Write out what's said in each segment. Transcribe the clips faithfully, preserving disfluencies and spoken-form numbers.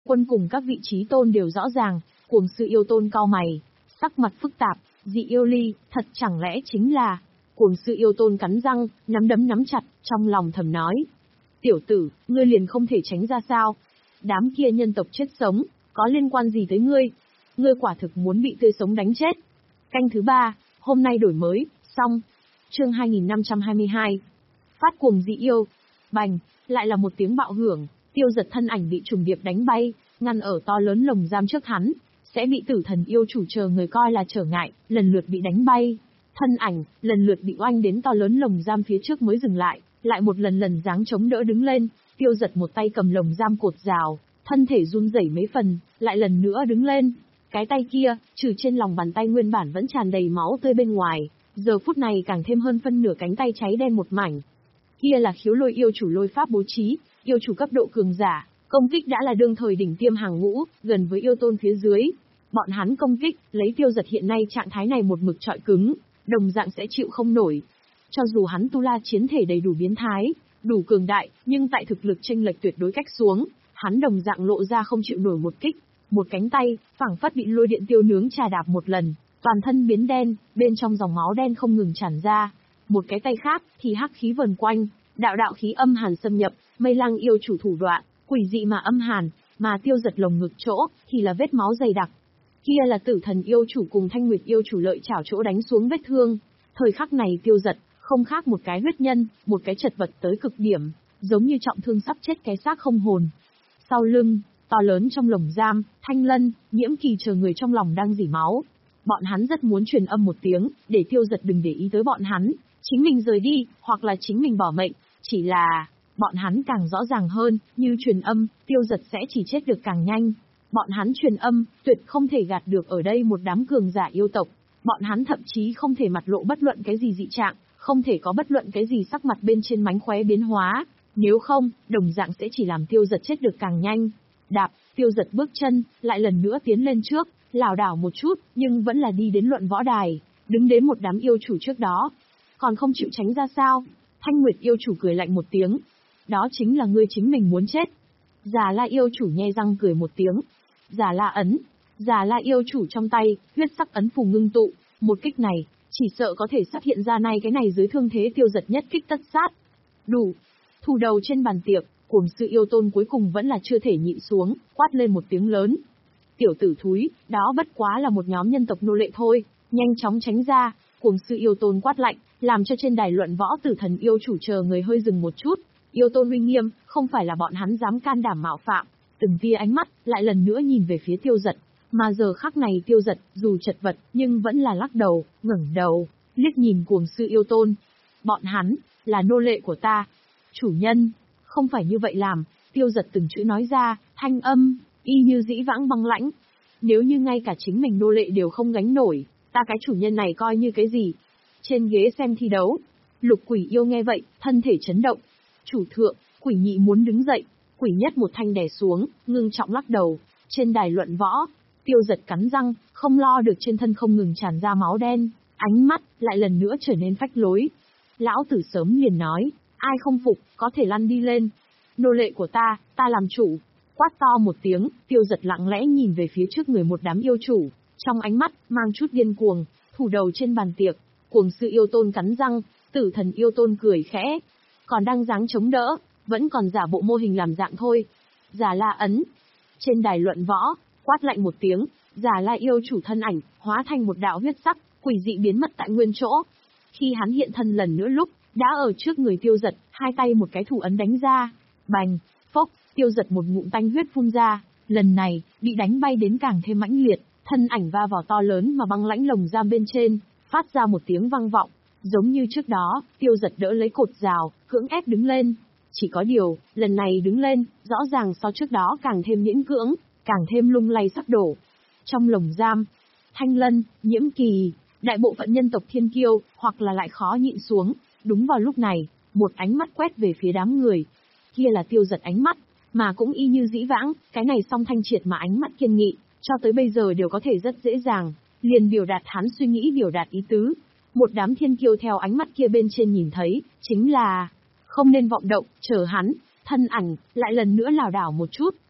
Quân cùng các vị trí tôn đều rõ ràng, cuồng sư yêu tôn cau mày, sắc mặt phức tạp, dị yêu ly, thật chẳng lẽ chính là... Cuồng sư yêu tôn cắn răng, nắm đấm nắm chặt, trong lòng thầm nói. Tiểu tử, ngươi liền không thể tránh ra sao? Đám kia nhân tộc chết sống, có liên quan gì tới ngươi? Ngươi quả thực muốn bị tươi sống đánh chết. Canh thứ ba, hôm nay đổi mới, xong. Chương hai nghìn năm trăm hai mươi hai. Phát cuồng dị yêu. Bành, lại là một tiếng bạo hưởng, Tiêu Giật thân ảnh bị trùng điệp đánh bay, ngăn ở to lớn lồng giam trước hắn, sẽ bị tử thần yêu chủ chờ người coi là trở ngại, lần lượt bị đánh bay. Thân ảnh, lần lượt bị oanh đến to lớn lồng giam phía trước mới dừng lại, lại một lần lần dáng chống đỡ đứng lên, Tiêu Giật một tay cầm lồng giam cột rào, thân thể run rẩy mấy phần, lại lần nữa đứng lên. Cái tay kia, trừ trên lòng bàn tay nguyên bản vẫn tràn đầy máu tươi bên ngoài, giờ phút này càng thêm hơn phân nửa cánh tay cháy đen một mảnh. Kia là khiếu lôi yêu chủ lôi pháp bố trí, yêu chủ cấp độ cường giả, công kích đã là đương thời đỉnh tiêm hàng ngũ, gần với yêu tôn phía dưới. Bọn hắn công kích, lấy Tiêu Giật hiện nay trạng thái này một mực trọi cứng, đồng dạng sẽ chịu không nổi. Cho dù hắn tu la chiến thể đầy đủ biến thái, đủ cường đại, nhưng tại thực lực chênh lệch tuyệt đối cách xuống, hắn đồng dạng lộ ra không chịu nổi một kích. Một cánh tay, phảng phất bị lôi điện tiêu nướng trà đạp một lần, toàn thân biến đen, bên trong dòng máu đen không ngừng tràn ra. Một cái tay khác, thì hắc khí vần quanh, đạo đạo khí âm hàn xâm nhập, Mây Lang yêu chủ thủ đoạn, quỷ dị mà âm hàn, mà Tiêu Giật lồng ngực chỗ, thì là vết máu dày đặc. Kia là tử thần yêu chủ cùng Thanh Nguyệt yêu chủ lợi chảo chỗ đánh xuống vết thương. Thời khắc này Tiêu Giật, không khác một cái huyết nhân, một cái chật vật tới cực điểm, giống như trọng thương sắp chết cái xác không hồn. Sau lưng, to lớn trong lồng giam, Thanh Lân, Nhiễm Kỳ chờ người trong lòng đang rỉ máu. Bọn hắn rất muốn truyền âm một tiếng, để Tiêu Giật đừng để ý tới bọn hắn, chính mình rời đi, hoặc là chính mình bỏ mệnh, chỉ là... Bọn hắn càng rõ ràng hơn, như truyền âm, Tiêu Giật sẽ chỉ chết được càng nhanh. Bọn hắn truyền âm, tuyệt không thể gạt được ở đây một đám cường giả yêu tộc. Bọn hắn thậm chí không thể mặt lộ bất luận cái gì dị trạng, không thể có bất luận cái gì sắc mặt bên trên mánh khóe biến hóa. Nếu không, đồng dạng sẽ chỉ làm Tiêu Giật chết được càng nhanh. Đạp, Tiêu Giật bước chân, lại lần nữa tiến lên trước, lảo đảo một chút, nhưng vẫn là đi đến luận võ đài, đứng đến một đám yêu chủ trước đó. Còn không chịu tránh ra sao? Thanh Nguyệt yêu chủ cười lạnh một tiếng. Đó chính là ngươi chính mình muốn chết. Già La yêu chủ nhe răng cười một tiếng. Già La ấn. Già La yêu chủ trong tay, huyết sắc ấn phù ngưng tụ. Một kích này, chỉ sợ có thể xuất hiện ra nay cái này dưới thương thế Tiêu Giật nhất kích tất sát. Đủ. Thủ đầu trên bàn tiệc, cuồng sư yêu tôn cuối cùng vẫn là chưa thể nhịn xuống, quát lên một tiếng lớn. Tiểu tử thúi, đó bất quá là một nhóm nhân tộc nô lệ thôi, nhanh chóng tránh ra. Cuồng sư yêu tôn quát lạnh, làm cho trên đài luận võ tử thần yêu chủ chờ người hơi dừng một chút. Yêu tôn uy nghiêm, không phải là bọn hắn dám can đảm mạo phạm. Từng tia ánh mắt, lại lần nữa nhìn về phía Tiêu Giật. Mà giờ khắc này Tiêu Giật, dù chật vật, nhưng vẫn là lắc đầu, ngẩng đầu, liếc nhìn cuồng sư yêu tôn. Bọn hắn, là nô lệ của ta. Chủ nhân, không phải như vậy làm, Tiêu Giật từng chữ nói ra, thanh âm, y như dĩ vãng băng lãnh. Nếu như ngay cả chính mình nô lệ đều không gánh nổi, ta cái chủ nhân này coi như cái gì? Trên ghế xem thi đấu, Lục Quỷ yêu nghe vậy, thân thể chấn động. Chủ thượng, Quỷ nhị muốn đứng dậy, Quỷ nhất một thanh đè xuống, ngưng trọng lắc đầu. Trên đài luận võ, Tiêu Giật cắn răng, không lo được trên thân không ngừng tràn ra máu đen, ánh mắt lại lần nữa trở nên phách lối. Lão tử sớm liền nói, ai không phục, có thể lăn đi lên. Nô lệ của ta, ta làm chủ. Quát to một tiếng, Tiêu Giật lặng lẽ nhìn về phía trước người một đám yêu chủ, trong ánh mắt mang chút điên cuồng. Thủ đầu trên bàn tiệc, cuồng sư yêu tôn cắn răng, tử thần yêu tôn cười khẽ, còn đang dáng chống đỡ, vẫn còn giả bộ mô hình làm dạng thôi. Già La ấn. Trên đài luận võ, quát lạnh một tiếng, Già La yêu chủ thân ảnh hóa thành một đạo huyết sắc, quỷ dị biến mất tại nguyên chỗ. Khi hắn hiện thân lần nữa lúc, đã ở trước người Tiêu Giật, hai tay một cái thủ ấn đánh ra. Bành, phốc, Tiêu Giật một ngụm tanh huyết phun ra, lần này bị đánh bay đến càng thêm mãnh liệt, thân ảnh va vào to lớn mà băng lãnh lồng giam bên trên, phát ra một tiếng vang vọng. Giống như trước đó, Tiêu Giật đỡ lấy cột rào, cưỡng ép đứng lên. Chỉ có điều, lần này đứng lên, rõ ràng so trước đó càng thêm miễn cưỡng, càng thêm lung lay sắp đổ. Trong lồng giam, Thanh Lân, Nhiễm Kỳ, đại bộ phận nhân tộc thiên kiêu, hoặc là lại khó nhịn xuống. Đúng vào lúc này, một ánh mắt quét về phía đám người. Kia là Tiêu Giật ánh mắt, mà cũng y như dĩ vãng, cái này song thanh triệt mà ánh mắt kiên nghị, cho tới bây giờ đều có thể rất dễ dàng, liền biểu đạt hắn suy nghĩ biểu đạt ý tứ. Một đám thiên kiêu theo ánh mắt kia bên trên nhìn thấy, chính là không nên vọng động, chờ hắn, thân ảnh, lại lần nữa lảo đảo một chút,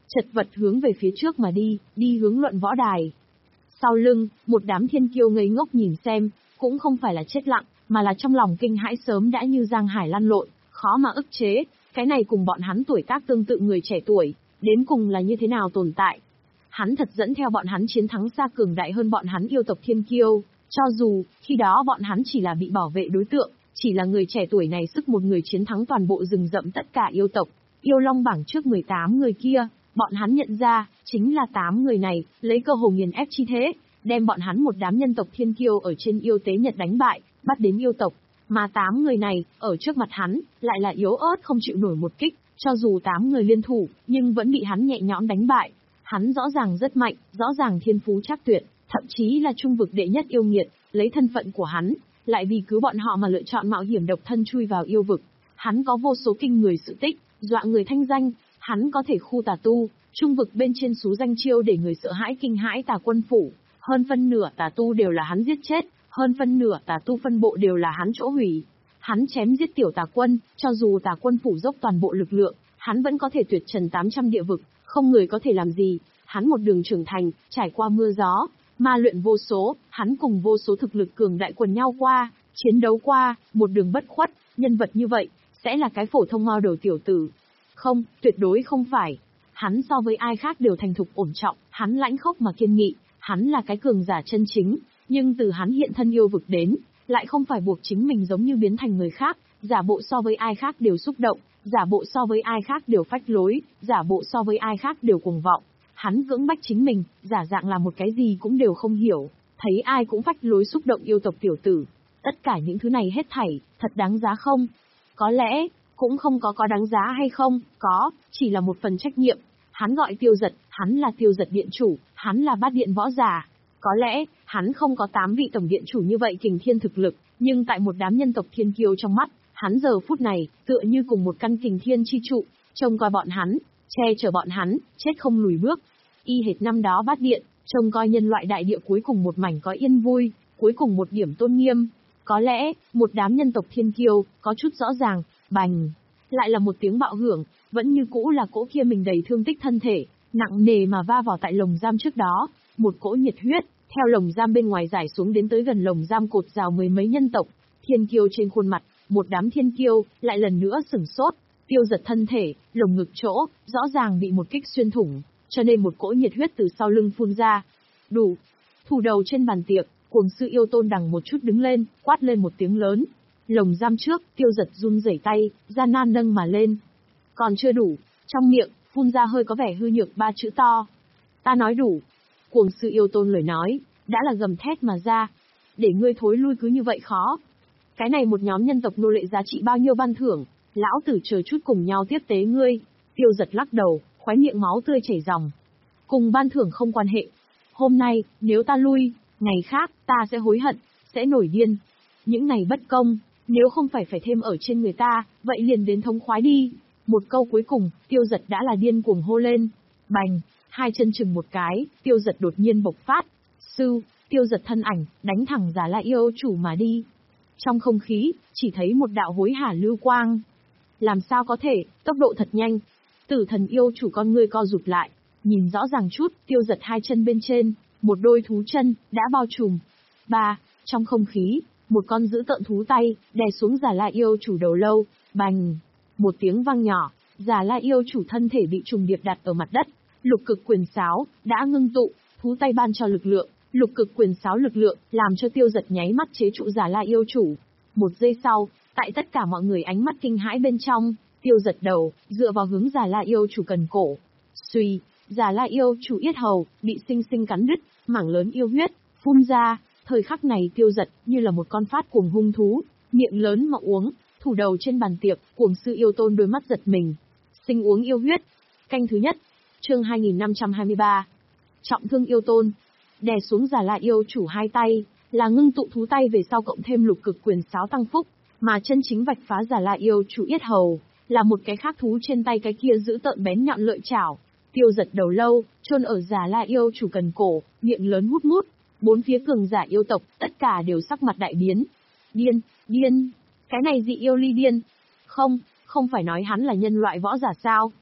chật vật hướng về phía trước mà đi, đi hướng luận võ đài. Sau lưng, một đám thiên kiêu ngây ngốc nhìn xem, cũng không phải là chết lặng, mà là trong lòng kinh hãi sớm đã như giang hải lăn lộn, khó mà ức chế, cái này cùng bọn hắn tuổi tác tương tự người trẻ tuổi, đến cùng là như thế nào tồn tại. Hắn thật dẫn theo bọn hắn chiến thắng xa cường đại hơn bọn hắn yêu tộc thiên kiêu, cho dù, khi đó bọn hắn chỉ là bị bảo vệ đối tượng, chỉ là người trẻ tuổi này sức một người chiến thắng toàn bộ rừng rậm tất cả yêu tộc, yêu long bảng trước mười tám người kia, bọn hắn nhận ra, chính là tám người này, lấy cơ hồ nghiền ép chi thế, đem bọn hắn một đám nhân tộc thiên kiêu ở trên yêu tế Nhật đánh bại, bắt đến yêu tộc, mà tám người này, ở trước mặt hắn, lại là yếu ớt không chịu nổi một kích, cho dù tám người liên thủ, nhưng vẫn bị hắn nhẹ nhõm đánh bại. Hắn rõ ràng rất mạnh, rõ ràng thiên phú trác tuyệt, thậm chí là trung vực đệ nhất yêu nghiệt, lấy thân phận của hắn, lại vì cứu bọn họ mà lựa chọn mạo hiểm độc thân chui vào yêu vực. Hắn có vô số kinh người sự tích, dọa người thanh danh, hắn có thể khu tà tu, trung vực bên trên số danh chiêu để người sợ hãi kinh hãi tà quân phủ, hơn phân nửa tà tu đều là hắn giết chết, hơn phân nửa tà tu phân bộ đều là hắn chỗ hủy. Hắn chém giết tiểu tà quân, cho dù tà quân phủ dốc toàn bộ lực lượng, hắn vẫn có thể tuyệt trần tám trăm địa vực, không người có thể làm gì. Hắn một đường trưởng thành, trải qua mưa gió, ma luyện vô số, hắn cùng vô số thực lực cường đại quần nhau qua, chiến đấu qua, một đường bất khuất, nhân vật như vậy, sẽ là cái phổ thông ngao đầu tiểu tử. Không, tuyệt đối không phải. Hắn so với ai khác đều thành thục ổn trọng, hắn lãnh khốc mà kiên nghị, hắn là cái cường giả chân chính, nhưng từ hắn hiện thân yêu vực đến, lại không phải buộc chính mình giống như biến thành người khác, giả bộ so với ai khác đều xúc động, giả bộ so với ai khác đều phách lối, giả bộ so với ai khác đều cuồng vọng. Hắn cưỡng bách chính mình, giả dạng là một cái gì cũng đều không hiểu, thấy ai cũng phách lối xúc động yêu tộc tiểu tử. Tất cả những thứ này hết thảy, thật đáng giá không? Có lẽ, cũng không có có đáng giá hay không, có, chỉ là một phần trách nhiệm. Hắn gọi Tiêu Giật, hắn là Tiêu Giật điện chủ, hắn là bát điện võ giả. Có lẽ, hắn không có tám vị tổng điện chủ như vậy kình thiên thực lực, nhưng tại một đám nhân tộc thiên kiêu trong mắt, hắn giờ phút này, tựa như cùng một căn kình thiên chi trụ, trông coi bọn hắn, che chở bọn hắn, chết không lùi bước. Y hệt năm đó bát điện, trông coi nhân loại đại địa cuối cùng một mảnh có yên vui, cuối cùng một điểm tôn nghiêm. Có lẽ, một đám nhân tộc thiên kiêu, có chút rõ ràng, bành. Lại là một tiếng bạo hưởng, vẫn như cũ là cỗ kia mình đầy thương tích thân thể, nặng nề mà va vào tại lồng giam trước đó, một cỗ nhiệt huyết, theo lồng giam bên ngoài giải xuống đến tới gần lồng giam cột rào mười mấy nhân tộc, thiên kiêu trên khuôn mặt, một đám thiên kiêu, lại lần nữa sửng sốt, Tiêu Giật thân thể, lồng ngực chỗ, rõ ràng bị một kích xuyên thủng, cho nên một cỗ nhiệt huyết từ sau lưng phun ra. Đủ. Thủ đầu trên bàn tiệc, cuồng sư yêu tôn đằng một chút đứng lên, quát lên một tiếng lớn. Lồng giam trước, Tiêu Giật run rẩy tay, gian nan nâng mà lên. Còn chưa đủ, trong miệng, phun ra hơi có vẻ hư nhược ba chữ to. Ta nói đủ. Cuồng sư yêu tôn lời nói, đã là gầm thét mà ra. Để ngươi thối lui cứ như vậy khó. Cái này một nhóm nhân tộc nô lệ giá trị bao nhiêu ban thưởng, lão tử chờ chút cùng nhau tiếp tế ngươi. Tiêu Giật lắc đầu, khóe miệng máu tươi chảy ròng. Cùng ban thưởng không quan hệ. Hôm nay, nếu ta lui, ngày khác, ta sẽ hối hận, sẽ nổi điên. Những này bất công, nếu không phải phải thêm ở trên người ta, vậy liền đến thống khoái đi. Một câu cuối cùng, Tiêu Giật đã là điên cuồng hô lên. Bành, hai chân chừng một cái, Tiêu Giật đột nhiên bộc phát. Sư, Tiêu Giật thân ảnh, đánh thẳng Già La yêu chủ mà đi. Trong không khí, chỉ thấy một đạo hối hả lưu quang. Làm sao có thể, tốc độ thật nhanh. Tử thần yêu chủ con ngươi co rụt lại, nhìn rõ ràng chút, Tiêu Giật hai chân bên trên, một đôi thú chân, đã bao trùm. Ba, trong không khí, một con dữ tợn thú tay, đè xuống Già La yêu chủ đầu lâu, bành. Một tiếng vang nhỏ, Già La yêu chủ thân thể bị trùng điệp đặt ở mặt đất, lục cực quyền sáo, đã ngưng tụ, thú tay ban cho lực lượng, lục cực quyền sáo lực lượng, làm cho Tiêu Giật nháy mắt chế trụ Già La yêu chủ. Một giây sau, tại tất cả mọi người ánh mắt kinh hãi bên trong, Tiêu Giật đầu, dựa vào hướng Già La yêu chủ cần cổ. Suy, Già La yêu chủ yết hầu, bị sinh sinh cắn đứt, mảng lớn yêu huyết, phun ra, thời khắc này Tiêu Giật, như là một con phát cuồng hung thú, miệng lớn mà uống, thủ đầu trên bàn tiệc, cuồng sư yêu tôn đôi mắt giật mình. Sinh uống yêu huyết. Canh thứ nhất, chương hai nghìn năm trăm hai mươi ba. Trọng thương yêu tôn. Đè xuống Già La yêu chủ hai tay, là ngưng tụ thú tay về sau cộng thêm lục cực quyền sáo tăng phúc, mà chân chính vạch phá Già La yêu chủ yết hầu, là một cái khác thú trên tay cái kia giữ tợn bén nhọn lợi chảo. Tiêu Giật đầu lâu, chôn ở Già La yêu chủ cần cổ, miệng lớn hút mút, bốn phía cường giả yêu tộc, tất cả đều sắc mặt đại biến. Điên, điên, cái này dị yêu ly điên. Không, không phải nói hắn là nhân loại võ giả sao?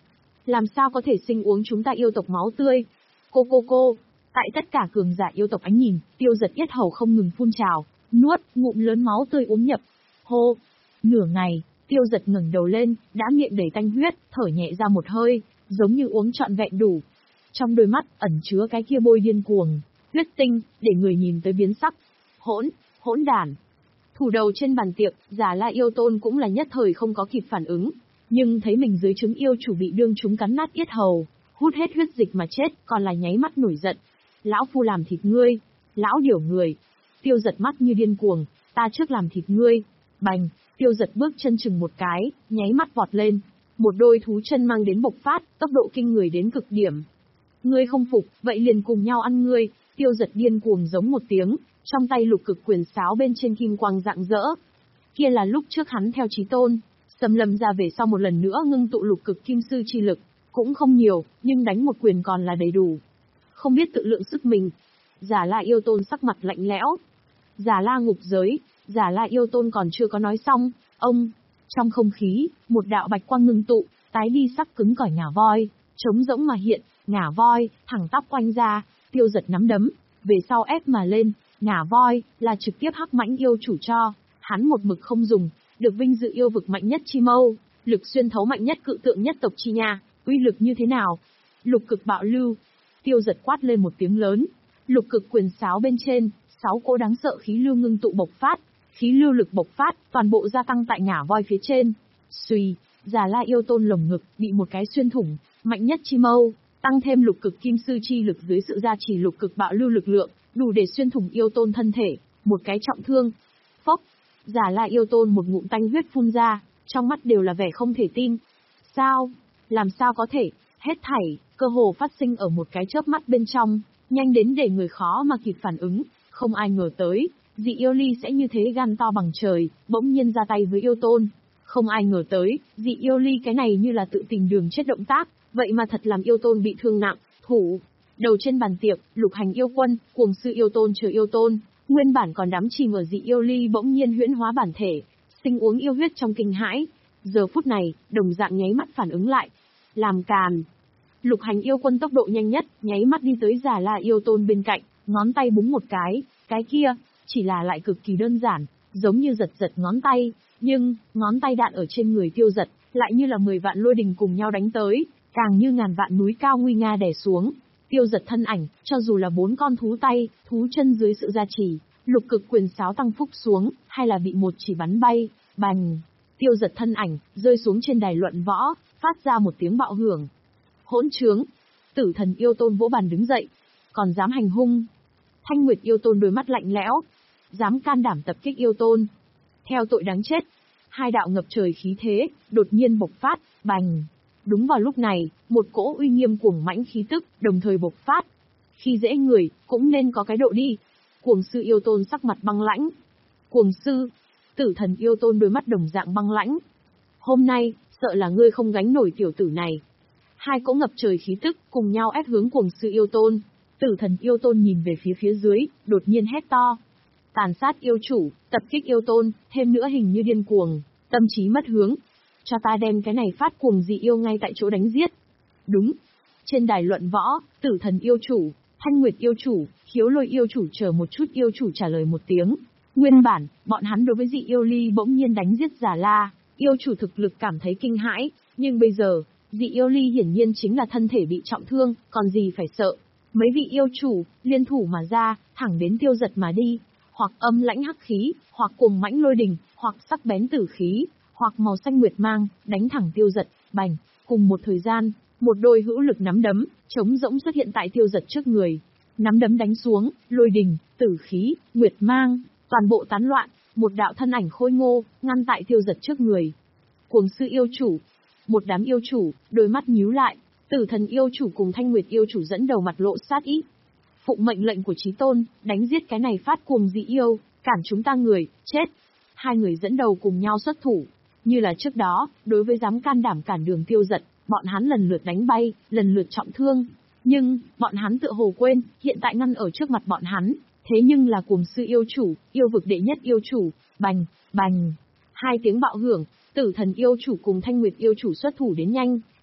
làm sao có thể sinh uống chúng ta yêu tộc máu tươi? Cô cô cô, tại tất cả cường giả yêu tộc ánh nhìn, Tiêu Giật yết hầu không ngừng phun trào, nuốt ngụm lớn máu tươi uống nhập. Hô, nửa ngày, Tiêu Giật ngẩng đầu lên, đã miệng đầy tanh huyết, thở nhẹ ra một hơi, giống như uống trọn vẹn đủ. Trong đôi mắt ẩn chứa cái kia bôi điên cuồng, huyết tinh, để người nhìn tới biến sắc. Hỗn, hỗn đản. Thủ đầu trên bàn tiệc, Già La yêu tôn cũng là nhất thời không có kịp phản ứng, nhưng thấy mình dưới trướng yêu chủ bị đương chúng cắn nát yết hầu, hút hết huyết dịch mà chết, còn là nháy mắt nổi giận. Lão phu làm thịt ngươi, lão điểu người. Tiêu Giật mắt như điên cuồng, ta trước làm thịt ngươi. Bành, Tiêu Giật bước chân chừng một cái, nháy mắt vọt lên. Một đôi thú chân mang đến bộc phát, tốc độ kinh người đến cực điểm. Ngươi không phục, vậy liền cùng nhau ăn ngươi. Tiêu Giật điên cuồng giống một tiếng, trong tay lục cực quyền sáo bên trên kim quang rạng rỡ. Kia là lúc trước hắn theo Chí Tôn, xâm lâm ra về sau một lần nữa ngưng tụ lục cực kim sư chi lực, cũng không nhiều, nhưng đánh một quyền còn là đầy đủ. Không biết tự lượng sức mình. Già La yêu tôn sắc mặt lạnh lẽo. Già La ngục giới, Già La yêu tôn còn chưa có nói xong, ông, trong không khí, một đạo bạch quang ngưng tụ, tái đi sắc cứng cỏi ngả voi, trống rỗng mà hiện, ngả voi, thẳng tắp quanh ra, Tiêu Giật nắm đấm, về sau ép mà lên, ngả voi, là trực tiếp hắc mãnh yêu chủ cho, hắn một mực không dùng, được vinh dự yêu vực mạnh nhất chi mâu, lực xuyên thấu mạnh nhất cự tượng nhất tộc chi nha, uy lực như thế nào? Lục cực bạo lưu. Tiêu Giật quát lên một tiếng lớn, lục cực quyền sáo bên trên, sáu cỗ đáng sợ khí lưu ngưng tụ bộc phát, khí lưu lực bộc phát, toàn bộ gia tăng tại ngả voi phía trên. Xuy, Già La yêu tôn lồng ngực bị một cái xuyên thủng, mạnh nhất chi mâu, tăng thêm lục cực kim sư chi lực dưới sự gia trì lục cực bạo lưu lực lượng, đủ để xuyên thủng yêu tôn thân thể, một cái trọng thương. Phốc, Già La yêu tôn một ngụm tanh huyết phun ra, trong mắt đều là vẻ không thể tin. Sao? Làm sao có thể? Hết thảy, cơ hồ phát sinh ở một cái chớp mắt bên trong, nhanh đến để người khó mà kịp phản ứng, không ai ngờ tới, dị yêu ly sẽ như thế gan to bằng trời, bỗng nhiên ra tay với yêu tôn. Không ai ngờ tới, dị yêu ly cái này như là tự tìm đường chết động tác, vậy mà thật làm yêu tôn bị thương nặng, thủ. Đầu trên bàn tiệc, lục hành yêu quân, cuồng sư yêu tôn chờ yêu tôn, nguyên bản còn đắm chìm ở dị yêu ly bỗng nhiên huyễn hóa bản thể, sinh uống yêu huyết trong kinh hãi. Giờ phút này, đồng dạng nháy mắt phản ứng lại. Làm càn. Lục hành yêu quân tốc độ nhanh nhất, nháy mắt đi tới Già La yêu tôn bên cạnh, ngón tay búng một cái, cái kia, chỉ là lại cực kỳ đơn giản, giống như giật giật ngón tay, nhưng, ngón tay đạn ở trên người Tiêu Giật, lại như là mười vạn lôi đình cùng nhau đánh tới, càng như ngàn vạn núi cao nguy nga đè xuống. Tiêu Giật thân ảnh, cho dù là bốn con thú tay, thú chân dưới sự gia trì, lục cực quyền sáo tăng phúc xuống, hay là bị một chỉ bắn bay, bành. Tiêu Giật thân ảnh, rơi xuống trên đài luận võ, phát ra một tiếng bạo hưởng. Hỗn trướng! Tử thần yêu tôn vỗ bàn đứng dậy, còn dám hành hung. Thanh Nguyệt yêu tôn đôi mắt lạnh lẽo, dám can đảm tập kích yêu tôn. Theo tội đáng chết. Hai đạo ngập trời khí thế, đột nhiên bộc phát, bành. Đúng vào lúc này, một cỗ uy nghiêm cuồng mãnh khí tức, đồng thời bộc phát. Khi dễ người, cũng nên có cái độ đi. Cuồng sư yêu tôn sắc mặt băng lãnh. Cuồng sư! Tử thần yêu tôn đôi mắt đồng dạng băng lãnh. Hôm nay, sợ là ngươi không gánh nổi tiểu tử này. Hai cỗ ngập trời khí tức, cùng nhau ép hướng cuồng sư yêu tôn. Tử thần yêu tôn nhìn về phía phía dưới, đột nhiên hét to. Tàn sát yêu chủ, tập kích yêu tôn, thêm nữa hình như điên cuồng, tâm trí mất hướng. Cho ta đem cái này phát cuồng dị yêu ngay tại chỗ đánh giết. Đúng. Trên đài luận võ, tử thần yêu chủ, Thanh Nguyệt yêu chủ, Khiếu Lôi yêu chủ chờ một chút yêu chủ trả lời một tiếng. Nguyên bản, bọn hắn đối với dị yêu ly bỗng nhiên đánh giết Già La, yêu chủ thực lực cảm thấy kinh hãi, nhưng bây giờ, dị yêu ly hiển nhiên chính là thân thể bị trọng thương, còn gì phải sợ. Mấy vị yêu chủ, liên thủ mà ra, thẳng đến Tiêu Giật mà đi, hoặc âm lãnh hắc khí, hoặc cuồng mãnh lôi đình, hoặc sắc bén tử khí, hoặc màu xanh nguyệt mang, đánh thẳng Tiêu Giật, bành. Cùng một thời gian, một đôi hữu lực nắm đấm, trống rỗng xuất hiện tại Tiêu Giật trước người. Nắm đấm đánh xuống, lôi đình, tử khí, nguyệt mang, toàn bộ tán loạn, một đạo thân ảnh khôi ngô, ngăn tại Tiêu Giật trước người. Cuồng sư yêu chủ, một đám yêu chủ, đôi mắt nhíu lại, tử thần yêu chủ cùng Thanh Nguyệt yêu chủ dẫn đầu mặt lộ sát ý. Phụng mệnh lệnh của Chí Tôn, đánh giết cái này phát cuồng dị yêu, cản chúng ta người, chết. Hai người dẫn đầu cùng nhau xuất thủ, như là trước đó, đối với dám can đảm cản đường Tiêu Giật, bọn hắn lần lượt đánh bay, lần lượt trọng thương. Nhưng, bọn hắn tựa hồ quên, hiện tại ngăn ở trước mặt bọn hắn, thế nhưng là cuồng sư yêu chủ, yêu vực đệ nhất yêu chủ, bành, bành. Hai tiếng bạo hưởng, tử thần yêu chủ cùng Thanh Nguyệt yêu chủ xuất thủ đến nhanh,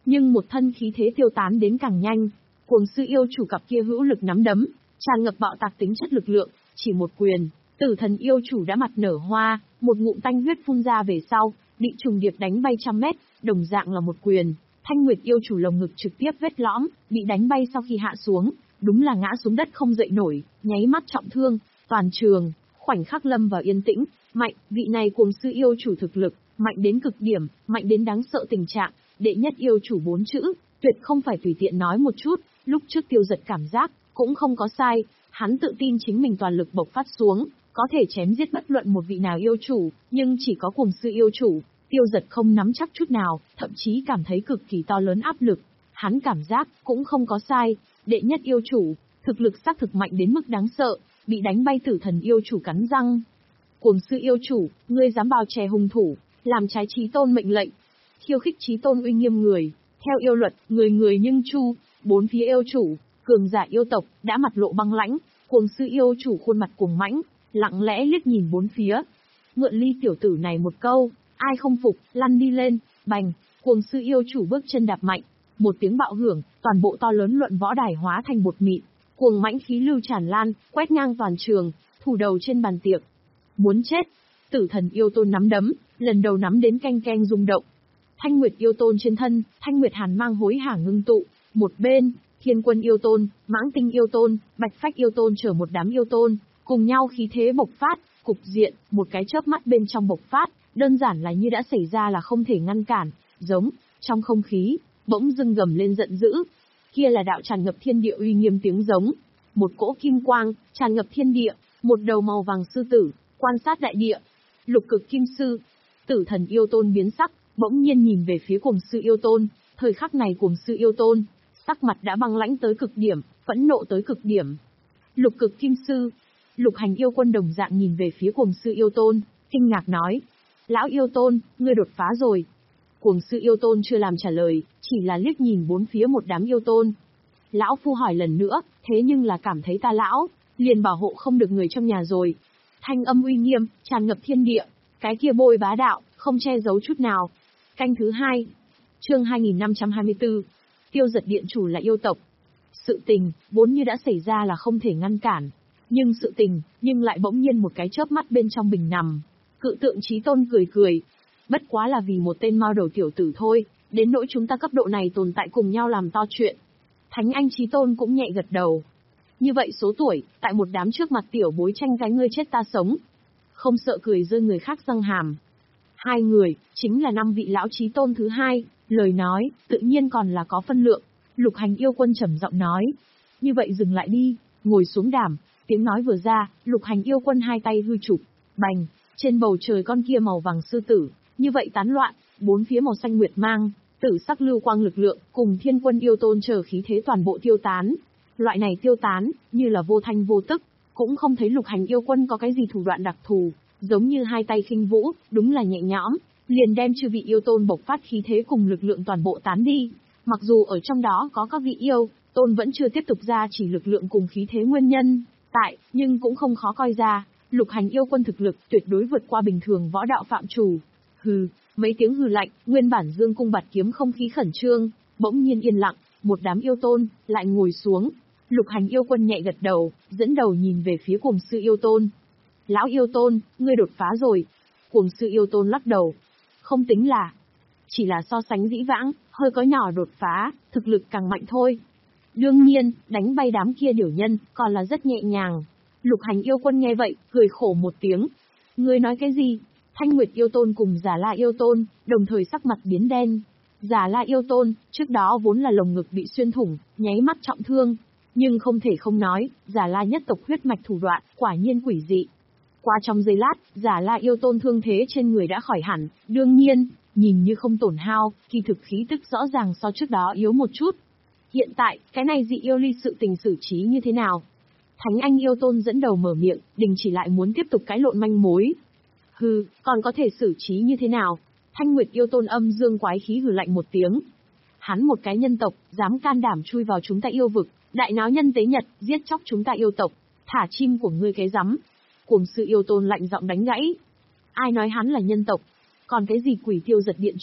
nhưng một thân khí thế tiêu tán đến càng nhanh. Cuồng sư yêu chủ cặp kia hữu lực nắm đấm, tràn ngập bạo tạc tính chất lực lượng, chỉ một quyền, tử thần yêu chủ đã mặt nở hoa, một ngụm tanh huyết phun ra về sau, bị trùng điệp đánh bay trăm mét, đồng dạng là một quyền. Thanh Nguyệt yêu chủ lồng ngực trực tiếp vết lõm, bị đánh bay sau khi hạ xuống, đúng là ngã xuống đất không dậy nổi, nháy mắt trọng thương, toàn trường, khoảnh khắc lâm vào yên tĩnh, mạnh, vị này cuồng sư yêu chủ thực lực, mạnh đến cực điểm, mạnh đến đáng sợ tình trạng, đệ nhất yêu chủ bốn chữ, tuyệt không phải tùy tiện nói một chút, lúc trước Tiêu Giật cảm giác, cũng không có sai, hắn tự tin chính mình toàn lực bộc phát xuống, có thể chém giết bất luận một vị nào yêu chủ, nhưng chỉ có cuồng sư yêu chủ, Tiêu Giật không nắm chắc chút nào, thậm chí cảm thấy cực kỳ to lớn áp lực. Hắn cảm giác, cũng không có sai, đệ nhất yêu chủ, thực lực xác thực mạnh đến mức đáng sợ, bị đánh bay tử thần yêu chủ cắn răng. Cuồng sư yêu chủ, ngươi dám bao che hung thủ, làm trái chí tôn mệnh lệnh, khiêu khích chí tôn uy nghiêm người, theo yêu luật, người người nhưng chu, bốn phía yêu chủ, cường giả yêu tộc, đã mặt lộ băng lãnh, cuồng sư yêu chủ khuôn mặt cuồng mãnh, lặng lẽ liếc nhìn bốn phía. Mượn ly tiểu tử này một câu, ai không phục, lăn đi lên, bành, cuồng sư yêu chủ bước chân đạp mạnh, một tiếng bạo hưởng, toàn bộ to lớn luận võ đài hóa thành bột mịn, cuồng mãnh khí lưu tràn lan, quét ngang toàn trường, thủ đầu trên bàn tiệc. Muốn chết, tử thần yêu tôn nắm đấm, lần đầu nắm đến canh canh rung động. Thanh Nguyệt yêu tôn trên thân, Thanh Nguyệt hàn mang hối hả ngưng tụ, một bên, Thiên Quân yêu tôn, Mãng Tinh yêu tôn, Bạch Phách yêu tôn chở một đám yêu tôn, cùng nhau khí thế bộc phát, cục diện, một cái chớp mắt bên trong bộc phát, đơn giản là như đã xảy ra là không thể ngăn cản, giống, trong không khí, bỗng dưng gầm lên giận dữ. Kia là đạo tràn ngập thiên địa uy nghiêm tiếng giống, một cỗ kim quang, tràn ngập thiên địa, một đầu màu vàng sư tử, quan sát đại địa. Lục cực kim sư, tử thần yêu tôn biến sắc, bỗng nhiên nhìn về phía cuồng sư yêu tôn, thời khắc này cuồng sư yêu tôn, sắc mặt đã băng lãnh tới cực điểm, phẫn nộ tới cực điểm. Lục cực kim sư, Lục Hành yêu quân đồng dạng nhìn về phía cuồng sư yêu tôn, kinh ngạc nói: "Lão yêu tôn, ngươi đột phá rồi." Cuồng sư yêu tôn chưa làm trả lời, chỉ là liếc nhìn bốn phía một đám yêu tôn. Lão phu hỏi lần nữa, thế nhưng là cảm thấy ta lão, liền bảo hộ không được người trong nhà rồi. Thanh âm uy nghiêm, tràn ngập thiên địa, cái kia bôi bá đạo, không che giấu chút nào. Canh thứ hai, chương hai nghìn năm trăm hai mươi tư, Tiêu Giật điện chủ là yêu tộc. Sự tình, vốn như đã xảy ra là không thể ngăn cản. Nhưng sự tình, nhưng lại bỗng nhiên một cái chớp mắt bên trong bình nằm. Cự tượng Chí Tôn cười cười. Bất quá là vì một tên mao đầu tiểu tử thôi, đến nỗi chúng ta cấp độ này tồn tại cùng nhau làm to chuyện. Thánh Anh Chí Tôn cũng nhẹ gật đầu. Như vậy số tuổi, tại một đám trước mặt tiểu bối tranh cái ngươi chết ta sống. Không sợ cười rơi người khác răng hàm. Hai người, chính là năm vị lão Chí Tôn thứ hai, lời nói, tự nhiên còn là có phân lượng. Lục Hành yêu quân trầm giọng nói. Như vậy dừng lại đi, ngồi xuống đàm. Tiếng nói vừa ra, Lục Hành yêu quân hai tay hư chụp, bành, trên bầu trời con kia màu vàng sư tử, như vậy tán loạn, bốn phía màu xanh nguyệt mang, tử sắc lưu quang lực lượng, cùng Thiên Quân yêu tôn chờ khí thế toàn bộ tiêu tán. Loại này tiêu tán, như là vô thanh vô tức, cũng không thấy Lục Hành yêu quân có cái gì thủ đoạn đặc thù, giống như hai tay khinh vũ, đúng là nhẹ nhõm, liền đem chư vị yêu tôn bộc phát khí thế cùng lực lượng toàn bộ tán đi. Mặc dù ở trong đó có các vị yêu tôn vẫn chưa tiếp tục ra chỉ lực lượng cùng khí thế nguyên nhân tại, nhưng cũng không khó coi ra, Lục Hành yêu quân thực lực tuyệt đối vượt qua bình thường võ đạo phạm chủ. Hừ, mấy tiếng hừ lạnh, nguyên bản dương cung bạt kiếm không khí khẩn trương, bỗng nhiên yên lặng, một đám yêu tôn lại ngồi xuống. Lục Hành yêu quân nhẹ gật đầu, dẫn đầu nhìn về phía cuồng sư yêu tôn. Lão yêu tôn, ngươi đột phá rồi. Cuồng sư yêu tôn lắc đầu. Không tính là, chỉ là so sánh dĩ vãng, hơi có nhỏ đột phá, thực lực càng mạnh thôi. Đương nhiên, đánh bay đám kia điểu nhân, còn là rất nhẹ nhàng. Lục Hành yêu quân nghe vậy, cười khổ một tiếng. Ngươi nói cái gì? Thanh Nguyệt yêu tôn cùng Già La yêu tôn, đồng thời sắc mặt biến đen. Già La yêu tôn, trước đó vốn là lồng ngực bị xuyên thủng, nháy mắt trọng thương. Nhưng không thể không nói, Già La nhất tộc huyết mạch thủ đoạn, quả nhiên quỷ dị. Qua trong giây lát, Già La yêu tôn thương thế trên người đã khỏi hẳn, đương nhiên, nhìn như không tổn hao, kỳ thực khí tức rõ ràng so trước đó yếu một chút. Hiện tại, cái này dị yêu ly sự tình xử trí như thế nào? Thánh Anh yêu tôn dẫn đầu mở miệng, đình chỉ lại muốn tiếp tục cãi lộn manh mối. Hừ, còn có thể xử trí như thế nào? Thanh Nguyệt yêu tôn âm dương quái khí hừ lạnh một tiếng. Hắn một cái nhân tộc, dám can đảm chui vào chúng ta yêu vực, đại náo nhân tế nhật, giết chóc chúng ta yêu tộc, thả chim của ngươi cái rắm. Cuồng sư yêu tôn lạnh giọng đánh gãy. Ai nói hắn là nhân tộc? Còn cái gì quỷ Tiêu Giật điện chủ?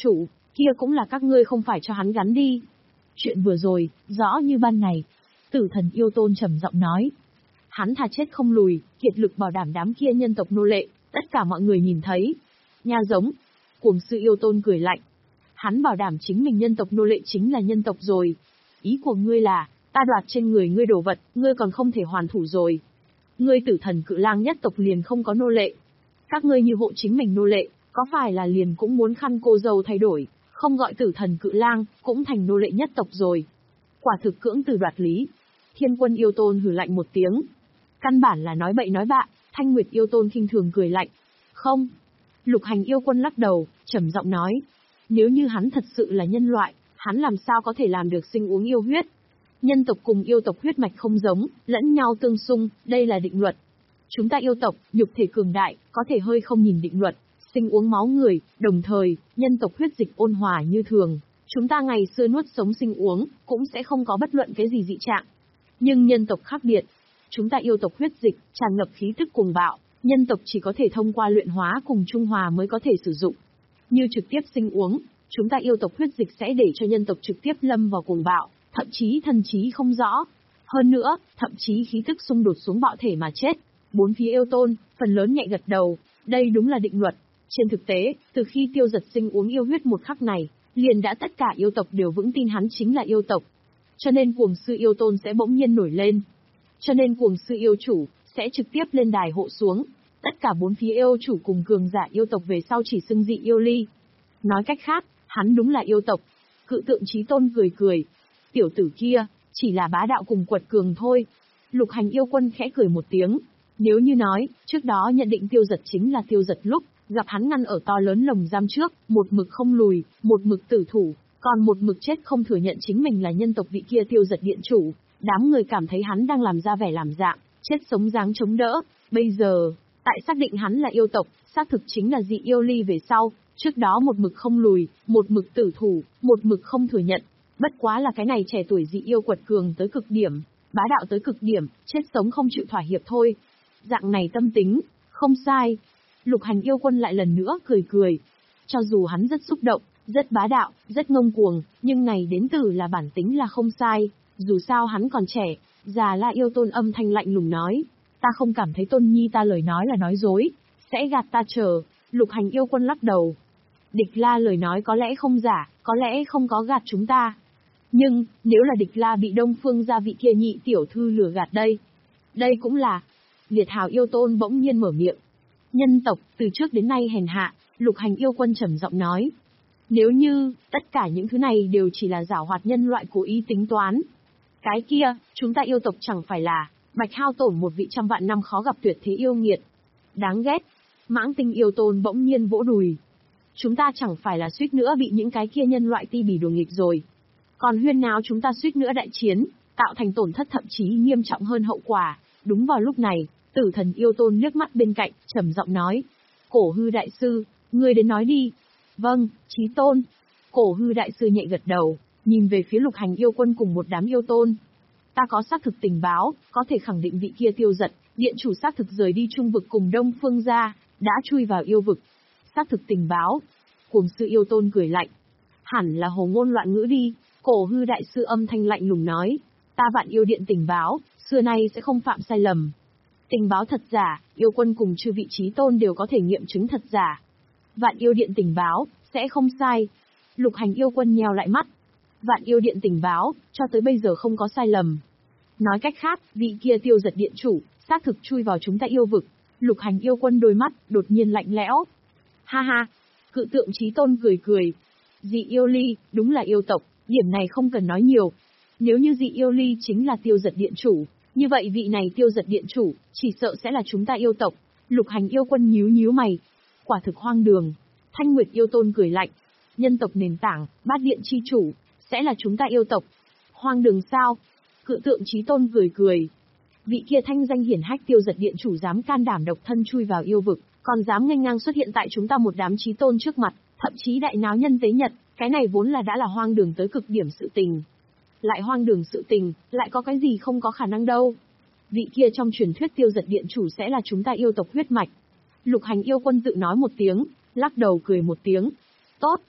Kia cũng là các ngươi không phải cho hắn gắn đi. Chuyện vừa rồi, rõ như ban ngày. Tử thần yêu tôn trầm giọng nói. Hắn thà chết không lùi, kiệt lực bảo đảm đám kia nhân tộc nô lệ, tất cả mọi người nhìn thấy. Nha giống. Cuồng sư yêu tôn cười lạnh. Hắn bảo đảm chính mình nhân tộc nô lệ chính là nhân tộc rồi. Ý của ngươi là, ta đoạt trên người ngươi đồ vật, ngươi còn không thể hoàn thủ rồi. Ngươi tử thần cự lang nhất tộc liền không có nô lệ. Các ngươi như hộ chính mình nô lệ, có phải là liền cũng muốn khăn cô dâu thay đổi, không gọi tử thần cự lang, cũng thành nô lệ nhất tộc rồi. Quả thực cưỡng từ đoạt lý. Thiên quân yêu tôn hừ lạnh một tiếng. Căn bản là nói bậy nói bạ. Thanh Nguyệt yêu tôn khinh thường cười lạnh. Không. Lục Hành yêu quân lắc đầu, trầm giọng nói. Nếu như hắn thật sự là nhân loại, hắn làm sao có thể làm được sinh uống yêu huyết. Nhân tộc cùng yêu tộc huyết mạch không giống, lẫn nhau tương xung, đây là định luật. Chúng ta yêu tộc, nhục thể cường đại, có thể hơi không nhìn định luật, sinh uống máu người, đồng thời, nhân tộc huyết dịch ôn hòa như thường. Chúng ta ngày xưa nuốt sống sinh uống, cũng sẽ không có bất luận cái gì dị trạng. Nhưng nhân tộc khác biệt. Chúng ta yêu tộc huyết dịch, tràn ngập khí tức cuồng bạo, nhân tộc chỉ có thể thông qua luyện hóa cùng trung hòa mới có thể sử dụng. Như trực tiếp sinh uống, chúng ta yêu tộc huyết dịch sẽ để cho nhân tộc trực tiếp lâm vào cuồng bạo, thậm chí thần trí không rõ. Hơn nữa, thậm chí khí tức xung đột xuống bạo thể mà chết. Bốn phía yêu tôn, phần lớn nhẹ gật đầu, đây đúng là định luật. Trên thực tế, từ khi tiêu giật sinh uống yêu huyết một khắc này, liền đã tất cả yêu tộc đều vững tin hắn chính là yêu tộc. Cho nên cuồng sư yêu tôn sẽ bỗng nhiên nổi lên. Cho nên cuồng sư yêu chủ, sẽ trực tiếp lên đài hộ xuống. Tất cả bốn phía yêu chủ cùng cường giả yêu tộc về sau chỉ xưng dị yêu ly. Nói cách khác, hắn đúng là yêu tộc. Cự tượng Chí Tôn cười cười. Tiểu tử kia, chỉ là bá đạo cùng quật cường thôi. Lục Hành yêu quân khẽ cười một tiếng. Nếu như nói, trước đó nhận định tiêu giật chính là tiêu giật lúc, gặp hắn ngăn ở to lớn lồng giam trước, một mực không lùi, một mực tử thủ, còn một mực chết không thừa nhận chính mình là nhân tộc vị kia tiêu giật điện chủ. Đám người cảm thấy hắn đang làm ra vẻ làm dạng, chết sống dáng chống đỡ. Bây giờ, tại xác định hắn là yêu tộc, xác thực chính là dị yêu ly về sau, trước đó một mực không lùi, một mực tử thủ, một mực không thừa nhận. Bất quá là cái này trẻ tuổi dị yêu quật cường tới cực điểm, bá đạo tới cực điểm, chết sống không chịu thỏa hiệp thôi. Dạng này tâm tính, không sai. Lục Hành yêu quân lại lần nữa cười cười. Cho dù hắn rất xúc động, rất bá đạo, rất ngông cuồng, nhưng này đến từ là bản tính là không sai. Dù sao hắn còn trẻ, già La yêu tôn âm thanh lạnh lùng nói. Ta không cảm thấy tôn nhi ta lời nói là nói dối, sẽ gạt ta chờ. Lục Hành yêu quân lắc đầu. Địch La lời nói có lẽ không giả, có lẽ không có gạt chúng ta. Nhưng, nếu là Địch La bị Đông Phương gia vị kia nhị tiểu thư lừa gạt đây. Đây cũng là. Liệt Hào yêu tôn bỗng nhiên mở miệng. Nhân tộc, từ trước đến nay hèn hạ, Lục Hành yêu quân trầm giọng nói. Nếu như, tất cả những thứ này đều chỉ là giảo hoạt nhân loại cố ý tính toán. Cái kia, chúng ta yêu tộc chẳng phải là, bạch hao tổn một vị trăm vạn năm khó gặp tuyệt thế yêu nghiệt. Đáng ghét. Mãng Tinh yêu tôn bỗng nhiên vỗ đùi. Chúng ta chẳng phải là suýt nữa bị những cái kia nhân loại ti bỉ đùa nghịch rồi. Còn huyên náo chúng ta suýt nữa đại chiến, tạo thành tổn thất thậm chí nghiêm trọng hơn hậu quả. Đúng vào lúc này, Tử thần yêu tôn liếc mắt bên cạnh, trầm giọng nói. Cổ hư đại sư, ngươi đến nói đi. Vâng, Chí Tôn. Cổ hư đại sư nhẹ gật đầu, nhìn về phía Lục Hành yêu quân cùng một đám yêu tôn. Ta có xác thực tình báo, có thể khẳng định vị kia tiêu giật, điện chủ xác thực rời đi trung vực cùng Đông Phương gia, đã chui vào yêu vực. Xác thực tình báo. Cuồng sư yêu tôn cười lạnh. Hẳn là hồ ngôn loạn ngữ đi. Cổ hư đại sư âm thanh lạnh lùng nói. Ta Vạn Yêu Điện tình báo, xưa nay sẽ không phạm sai lầm. Tình báo thật giả, yêu quân cùng chư vị Chí Tôn đều có thể nghiệm chứng thật giả. Vạn Yêu Điện tình báo, sẽ không sai. Lục Hành yêu quân nheo lại mắt. Vạn Yêu Điện tình báo, cho tới bây giờ không có sai lầm. Nói cách khác, vị kia tiêu giật điện chủ, xác thực chui vào chúng ta yêu vực. Lục Hành yêu quân đôi mắt, đột nhiên lạnh lẽo. Ha ha, cự tượng Chí Tôn cười cười. Dị yêu ly, đúng là yêu tộc, điểm này không cần nói nhiều. Nếu như dị yêu ly chính là tiêu giật điện chủ, như vậy vị này tiêu giật điện chủ, chỉ sợ sẽ là chúng ta yêu tộc. Lục Hành yêu quân nhíu nhíu mày. Quả thực hoang đường. Thanh Nguyệt yêu tôn cười lạnh. Nhân tộc nền tảng, bát điện chi chủ, sẽ là chúng ta yêu tộc. Hoang đường sao? Cự tượng Chí Tôn cười cười. Vị kia thanh danh hiển hách tiêu giật điện chủ dám can đảm độc thân chui vào yêu vực, còn dám nghênh ngang xuất hiện tại chúng ta một đám Chí Tôn trước mặt, thậm chí đại náo nhân tế nhật, cái này vốn là đã là hoang đường tới cực điểm sự tình. Lại hoang đường sự tình, lại có cái gì không có khả năng đâu. Vị kia trong truyền thuyết tiêu giật điện chủ sẽ là chúng ta yêu tộc huyết mạch. Lục Hành yêu quân tự nói một tiếng, lắc đầu cười một tiếng. Tốt.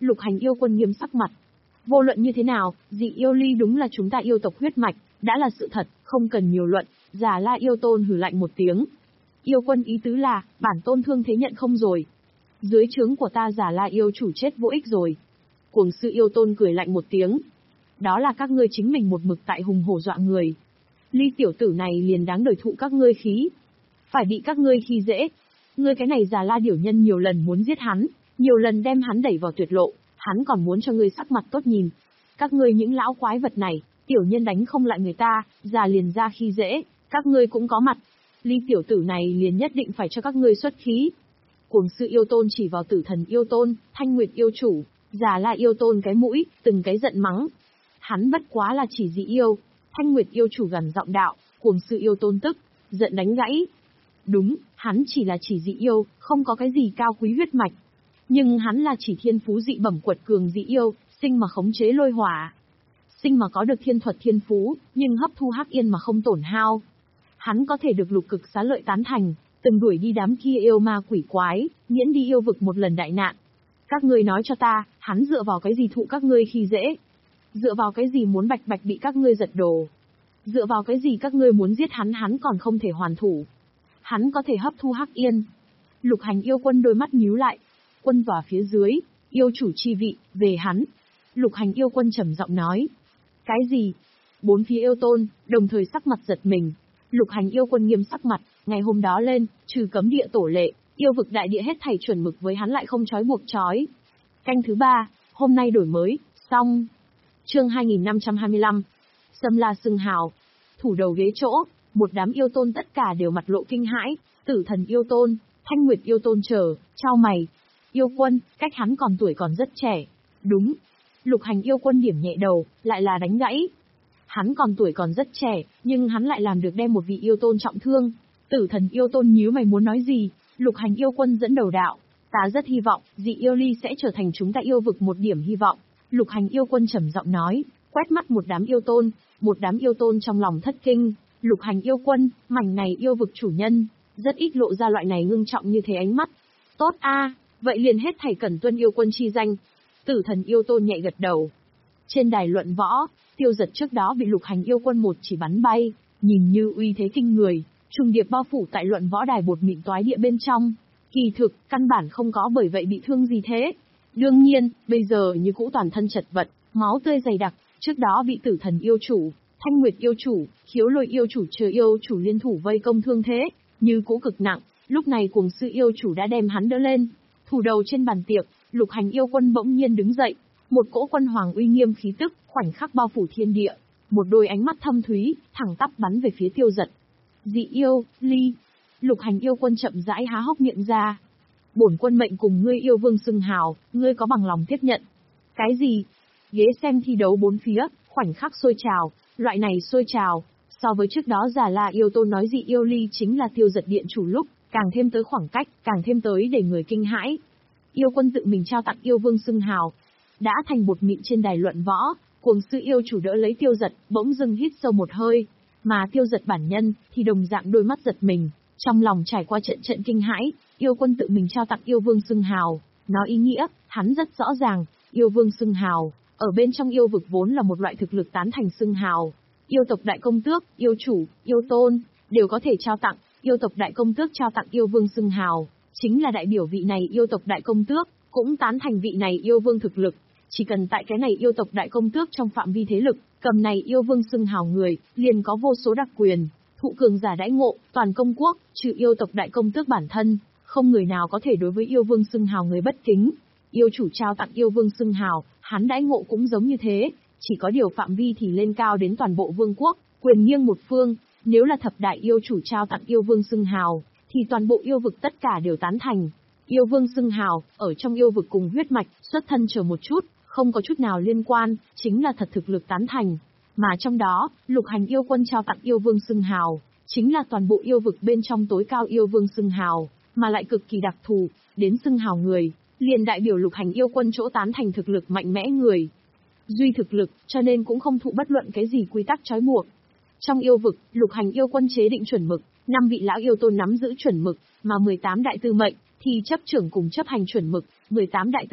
Lục Hành yêu quân nghiêm sắc mặt. Vô luận như thế nào, dị yêu ly đúng là chúng ta yêu tộc huyết mạch, đã là sự thật, không cần nhiều luận. Già La yêu tôn hừ lạnh một tiếng. Yêu quân ý tứ là, bản tôn thương thế nhận không rồi. Dưới trướng của ta Già La yêu chủ chết vô ích rồi. Cuồng sư yêu tôn cười lạnh một tiếng. Đó là các ngươi chính mình một mực tại hùng hổ dọa người. Ly tiểu tử này liền đáng đời thụ các ngươi khí. Phải bị các ngươi khi dễ. Ngươi cái này Già La điểu nhân nhiều lần muốn giết hắn, nhiều lần đem hắn đẩy vào tuyệt lộ, hắn còn muốn cho ngươi sắc mặt tốt nhìn. Các ngươi những lão quái vật này, tiểu nhân đánh không lại người ta, già liền ra khi dễ, các ngươi cũng có mặt. Ly tiểu tử này liền nhất định phải cho các ngươi xuất khí. Cuồng sư yêu tôn chỉ vào Tử Thần yêu tôn, Thanh Nguyệt yêu chủ, Già La yêu tôn cái mũi, từng cái giận mắng. Hắn bất quá là chỉ dị yêu. Thanh Nguyệt yêu chủ gằn giọng đạo, cuồng sư yêu tôn tức, giận đánh gãy. Đúng, hắn chỉ là chỉ dị yêu, không có cái gì cao quý huyết mạch. Nhưng hắn là chỉ thiên phú dị bẩm quật cường dị yêu, sinh mà khống chế lôi hỏa. Sinh mà có được thiên thuật thiên phú, nhưng hấp thu hắc yên mà không tổn hao. Hắn có thể được lục cực xá lợi tán thành, từng đuổi đi đám kia yêu ma quỷ quái, miễn đi yêu vực một lần đại nạn. Các ngươi nói cho ta, hắn dựa vào cái gì thụ các ngươi khi dễ? Dựa vào cái gì muốn bạch bạch bị các ngươi giật đồ? Dựa vào cái gì các ngươi muốn giết hắn hắn còn không thể hoàn thủ? Hắn có thể hấp thu hắc yên. Lục Hành yêu quân đôi mắt nhíu lại. Quân tòa phía dưới, yêu chủ chi vị, về hắn. Lục Hành yêu quân trầm giọng nói. Cái gì? Bốn phía yêu tôn, đồng thời sắc mặt giật mình. Lục Hành yêu quân nghiêm sắc mặt, ngày hôm đó lên, trừ cấm địa tổ lệ, yêu vực đại địa hết thảy chuẩn mực với hắn lại không trói buộc trói. Canh thứ ba, hôm nay đổi mới, xong. Chương hai nghìn năm trăm hai mươi lăm. Sâm La xưng hào. Thủ đầu ghế chỗ, một đám yêu tôn tất cả đều mặt lộ kinh hãi, Tử Thần yêu tôn, Thanh Nguyệt yêu tôn chờ, chau mày. Yêu quân, cách hắn còn tuổi còn rất trẻ. Đúng. Lục Hành yêu quân điểm nhẹ đầu, lại là đánh gãy. Hắn còn tuổi còn rất trẻ, nhưng hắn lại làm được đem một vị yêu tôn trọng thương. Tử Thần yêu tôn nhíu mày muốn nói gì, Lục Hành yêu quân dẫn đầu đạo. Ta rất hy vọng, dị yêu ly sẽ trở thành chúng ta yêu vực một điểm hy vọng. Lục Hành yêu quân trầm giọng nói, quét mắt một đám yêu tôn, một đám yêu tôn trong lòng thất kinh. Lục Hành yêu quân, mảnh này yêu vực chủ nhân, rất ít lộ ra loại này ngưng trọng như thế ánh mắt. Tốt a, vậy liền hết thảy cần tuân yêu quân chi danh. Tử Thần yêu tôn nhẹ gật đầu. Trên đài luận võ, Tiêu Giật trước đó bị Lục Hành yêu quân một chỉ bắn bay, nhìn như uy thế kinh người, trùng điệp bao phủ tại luận võ đài bột mịn toái địa bên trong. Kỳ thực, căn bản không có bởi vậy bị thương gì thế. Đương nhiên, bây giờ như cũ toàn thân chật vật, máu tươi dày đặc, trước đó bị Tử Thần yêu chủ, Thanh Nguyệt yêu chủ, Khiếu Lôi yêu chủ chờ yêu chủ liên thủ vây công thương thế, như cũ cực nặng, lúc này Cuồng sư yêu chủ đã đem hắn đỡ lên. Thủ đầu trên bàn tiệc, Lục Hành yêu quân bỗng nhiên đứng dậy, một cỗ quân hoàng uy nghiêm khí tức, khoảnh khắc bao phủ thiên địa, một đôi ánh mắt thâm thúy, thẳng tắp bắn về phía Tiêu Giật. Dị yêu, ly. Lục Hành yêu quân chậm rãi há hốc miệng ra. Bổn quân mệnh cùng ngươi yêu vương xưng hào, ngươi có bằng lòng tiếp nhận? Cái gì? Ghế xem thi đấu bốn phía, khoảnh khắc sôi trào, loại này sôi trào, so với trước đó Già La yêu tôn nói dị yêu ly chính là Tiêu Giật điện chủ lúc, càng thêm tới khoảng cách, càng thêm tới để người kinh hãi. Yêu quân tự mình trao tặng yêu vương xưng hào, đã thành bột mịn trên đài luận võ, Cuồng sư yêu chủ đỡ lấy Tiêu Giật, bỗng dưng hít sâu một hơi, mà Tiêu Giật bản nhân thì đồng dạng đôi mắt giật mình, trong lòng trải qua trận trận kinh hãi. Yêu quân tự mình trao tặng yêu vương xưng hào, nó ý nghĩa, hắn rất rõ ràng, yêu vương xưng hào, ở bên trong yêu vực vốn là một loại thực lực tán thành xưng hào. Yêu tộc đại công tước, yêu chủ, yêu tôn, đều có thể trao tặng, yêu tộc đại công tước trao tặng yêu vương xưng hào, chính là đại biểu vị này yêu tộc đại công tước, cũng tán thành vị này yêu vương thực lực. Chỉ cần tại cái này yêu tộc đại công tước trong phạm vi thế lực, cầm này yêu vương xưng hào người, liền có vô số đặc quyền, thụ cường giả đãi ngộ, toàn công quốc, trừ yêu tộc đại công tước bản thân, không người nào có thể đối với yêu vương xưng hào người bất kính. Yêu chủ trao tặng yêu vương xưng hào, hắn đãi ngộ cũng giống như thế, chỉ có điều phạm vi thì lên cao đến toàn bộ vương quốc, quyền nghiêng một phương. Nếu là thập đại yêu chủ trao tặng yêu vương xưng hào, thì toàn bộ yêu vực tất cả đều tán thành. Yêu vương xưng hào, ở trong yêu vực cùng huyết mạch, xuất thân chờ một chút, không có chút nào liên quan, chính là thật thực lực tán thành. Mà trong đó, Lục Hành yêu quân trao tặng yêu vương xưng hào, chính là toàn bộ yêu vực bên trong tối cao yêu vương xưng hào, mà lại cực kỳ đặc thù, đến xưng hào người, liền đại biểu Lục Hành yêu quân chỗ tán thành thực lực mạnh mẽ người. Duy thực lực, cho nên cũng không thụ bất luận cái gì quy tắc trói buộc. Trong yêu vực, Lục Hành yêu quân chế định chuẩn mực, năm vị lão yêu tôn nắm giữ chuẩn mực, mà mười tám đại tư mệnh thì chấp trưởng cùng chấp hành chuẩn mực, mười tám đại tư mệnh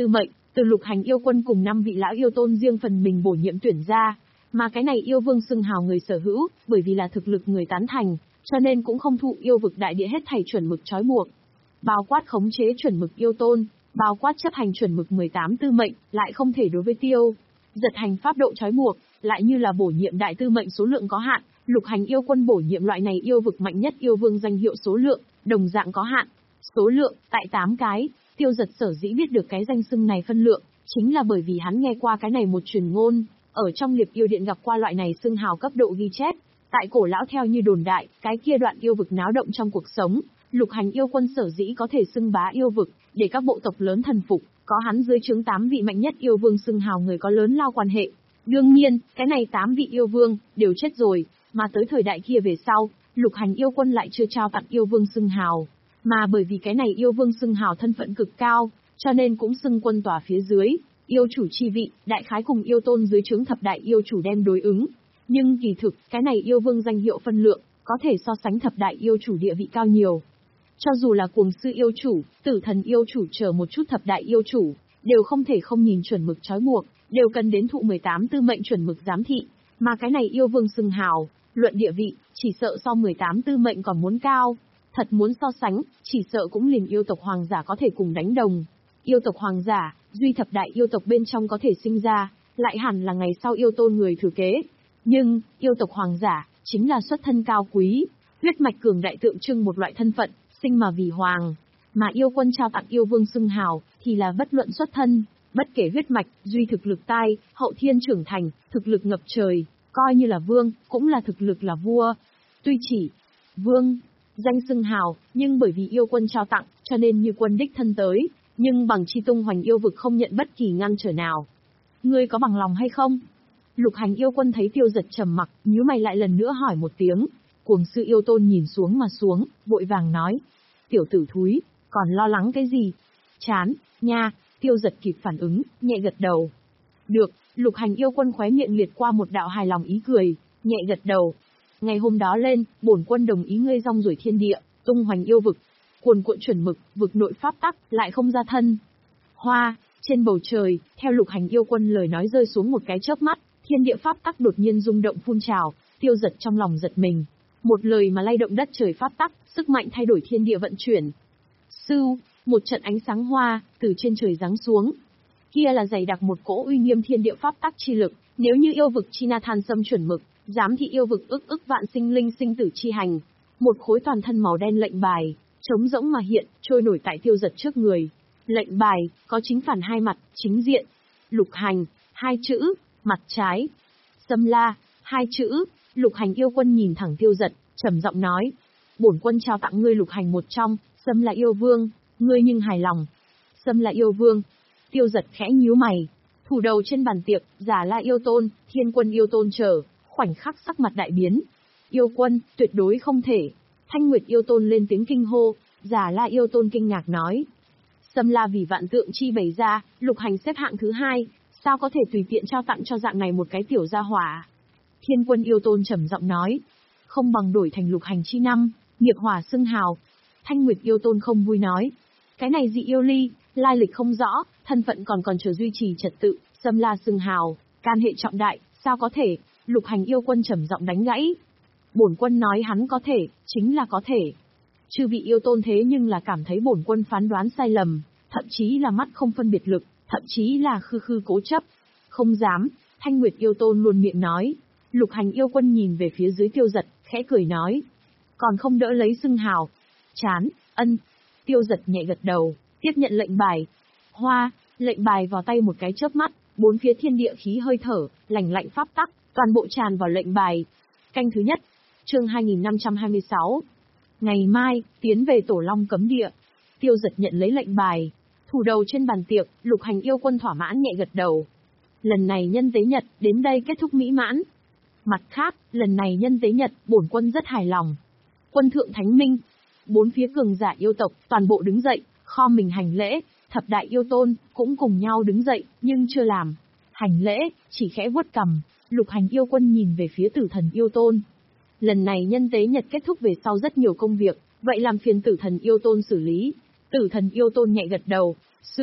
Từ Lục Hành yêu quân cùng năm vị lão yêu tôn riêng phần mình bổ nhiệm tuyển ra, mà cái này yêu vương xưng hào người sở hữu, bởi vì là thực lực người tán thành, cho nên cũng không thụ yêu vực đại địa hết thảy chuẩn mực trói buộc. Bao quát khống chế chuẩn mực yêu tôn, bao quát chấp hành chuẩn mực mười tám tư mệnh, lại không thể đối với tiêu giật hành pháp độ trói buộc, lại như là bổ nhiệm đại tư mệnh số lượng có hạn, Lục Hành yêu quân bổ nhiệm loại này yêu vực mạnh nhất yêu vương danh hiệu số lượng, đồng dạng có hạn. Số lượng, tại tám cái, tiêu giật sở dĩ biết được cái danh xưng này phân lượng, chính là bởi vì hắn nghe qua cái này một truyền ngôn, ở trong liệp yêu điện gặp qua loại này xưng hào cấp độ ghi chép. Tại cổ lão theo như đồn đại, cái kia đoạn yêu vực náo động trong cuộc sống, Lục Hành yêu quân sở dĩ có thể xưng bá yêu vực, để các bộ tộc lớn thần phục, có hắn dưới trướng tám vị mạnh nhất yêu vương xưng hào người có lớn lao quan hệ. Đương nhiên, cái này tám vị yêu vương đều chết rồi, mà tới thời đại kia về sau, Lục Hành yêu quân lại chưa trao tặng yêu vương xưng hào, mà bởi vì cái này yêu vương xưng hào thân phận cực cao, cho nên cũng xưng quân tòa phía dưới, yêu chủ chi vị, đại khái cùng yêu tôn dưới trướng thập đại yêu chủ đem đối ứng. Nhưng kỳ thực, cái này yêu vương danh hiệu phân lượng, có thể so sánh thập đại yêu chủ địa vị cao nhiều. Cho dù là cuồng sư yêu chủ, tử thần yêu chủ chờ một chút thập đại yêu chủ, đều không thể không nhìn chuẩn mực trói buộc, đều cần đến thụ mười tám tư mệnh chuẩn mực giám thị, mà cái này yêu vương xưng hào, luận địa vị, chỉ sợ so mười tám tư mệnh còn muốn cao. Thật muốn so sánh, chỉ sợ cũng liền yêu tộc hoàng giả có thể cùng đánh đồng. Yêu tộc hoàng giả, duy thập đại yêu tộc bên trong có thể sinh ra, lại hẳn là ngày sau yêu tôn người thừa kế. Nhưng, yêu tộc hoàng giả, chính là xuất thân cao quý, huyết mạch cường đại tượng trưng một loại thân phận, sinh mà vì hoàng. Mà yêu quân trao tặng yêu vương xưng hào, thì là bất luận xuất thân, bất kể huyết mạch, duy thực lực tai, hậu thiên trưởng thành, thực lực ngập trời, coi như là vương, cũng là thực lực là vua. Tuy chỉ, vương, danh xưng hào, nhưng bởi vì yêu quân trao tặng, cho nên như quân đích thân tới, nhưng bằng chi tung hoành yêu vực không nhận bất kỳ ngăn trở nào. Ngươi có bằng lòng hay không? Lục Hành yêu quân thấy tiêu giật trầm mặc, nhíu mày lại lần nữa hỏi một tiếng. Cuồng sư yêu tôn nhìn xuống mà xuống, vội vàng nói. Tiểu tử thúi, còn lo lắng cái gì? Chán, nha, tiêu giật kịp phản ứng, nhẹ gật đầu. Được, Lục Hành yêu quân khóe miệng liệt qua một đạo hài lòng ý cười, nhẹ gật đầu. Ngày hôm đó lên, bổn quân đồng ý ngươi rong ruổi thiên địa, tung hoành yêu vực, cuồn cuộn chuẩn mực, vực nội pháp tắc, lại không ra thân. Hoa, trên bầu trời, theo Lục Hành yêu quân lời nói rơi xuống một cái chớp mắt, thiên địa pháp tắc đột nhiên rung động phun trào, tiêu giật trong lòng giật mình. Một lời mà lay động đất trời pháp tắc, sức mạnh thay đổi thiên địa vận chuyển. Sưu, một trận ánh sáng hoa, từ trên trời giáng xuống. Kia là dày đặc một cỗ uy nghiêm thiên địa pháp tắc chi lực, nếu như yêu vực Chinathan xâm chuẩn mực, giám thị yêu vực ức ức vạn sinh linh sinh tử chi hành. Một khối toàn thân màu đen lệnh bài, trống rỗng mà hiện, trôi nổi tại tiêu giật trước người. Lệnh bài, có chính phản hai mặt, chính diện. Lục Hành, hai chữ, mặt trái. Xâm La, hai chữ. Lục Hành yêu quân nhìn thẳng tiêu giật, trầm giọng nói. Bổn quân trao tặng ngươi Lục Hành một trong, Xâm La yêu vương, ngươi nhưng hài lòng. Xâm La yêu vương. Tiêu giật khẽ nhíu mày. Thủ đầu trên bàn tiệc, Giả La yêu tôn, Thiên quân yêu tôn chờ, khoảnh khắc sắc mặt đại biến. Yêu quân, tuyệt đối không thể. Thanh Nguyệt yêu tôn lên tiếng kinh hô, Giả La yêu tôn kinh ngạc nói. Xâm La vì vạn tượng chi bày ra, Lục Hành xếp hạng thứ hai, sao có thể tùy tiện trao tặng cho dạng này một cái tiểu gia hỏa. Thiên quân yêu tôn trầm giọng nói, không bằng đổi thành Lục Hành chi năm, nghiệp hỏa xưng hào. Thanh Nguyệt yêu tôn không vui nói, cái này dị yêu ly, lai lịch không rõ, thân phận còn còn chờ duy trì trật tự, Xâm La xưng hào, can hệ trọng đại, sao có thể? Lục Hành yêu quân trầm giọng đánh gãy. Bổn quân nói hắn có thể, chính là có thể. Chư vị yêu tôn thế nhưng là cảm thấy bổn quân phán đoán sai lầm, thậm chí là mắt không phân biệt lực, thậm chí là khư khư cố chấp. Không dám, Thanh Nguyệt yêu tôn luôn miệng nói. Lục Hành yêu quân nhìn về phía dưới tiêu giật, khẽ cười nói. Còn không đỡ lấy xưng hào. Chán, ân. Tiêu giật nhẹ gật đầu, tiếp nhận lệnh bài. Hoa, lệnh bài vào tay một cái chớp mắt, bốn phía thiên địa khí hơi thở, lành lạnh pháp tắc, toàn bộ tràn vào lệnh bài. Canh thứ nhất, chương hai nghìn năm trăm hai mươi sáu. Ngày mai, tiến về Tổ Long cấm địa. Tiêu giật nhận lấy lệnh bài. Thủ đầu trên bàn tiệc, Lục Hành yêu quân thỏa mãn nhẹ gật đầu. Lần này nhân tế nhật, đến đây kết thúc mỹ mãn. Mặt khác, lần này nhân tế nhật, bổn quân rất hài lòng. Quân thượng thánh minh. Bốn phía cường giả yêu tộc, toàn bộ đứng dậy, kho mình hành lễ. Thập đại yêu tôn, cũng cùng nhau đứng dậy, nhưng chưa làm. Hành lễ, chỉ khẽ vuốt cằm. Lục Hành yêu quân nhìn về phía tử thần yêu tôn. Lần này nhân tế nhật kết thúc về sau rất nhiều công việc, vậy làm phiền tử thần yêu tôn xử lý. Tử thần yêu tôn nhẹ gật đầu, sư,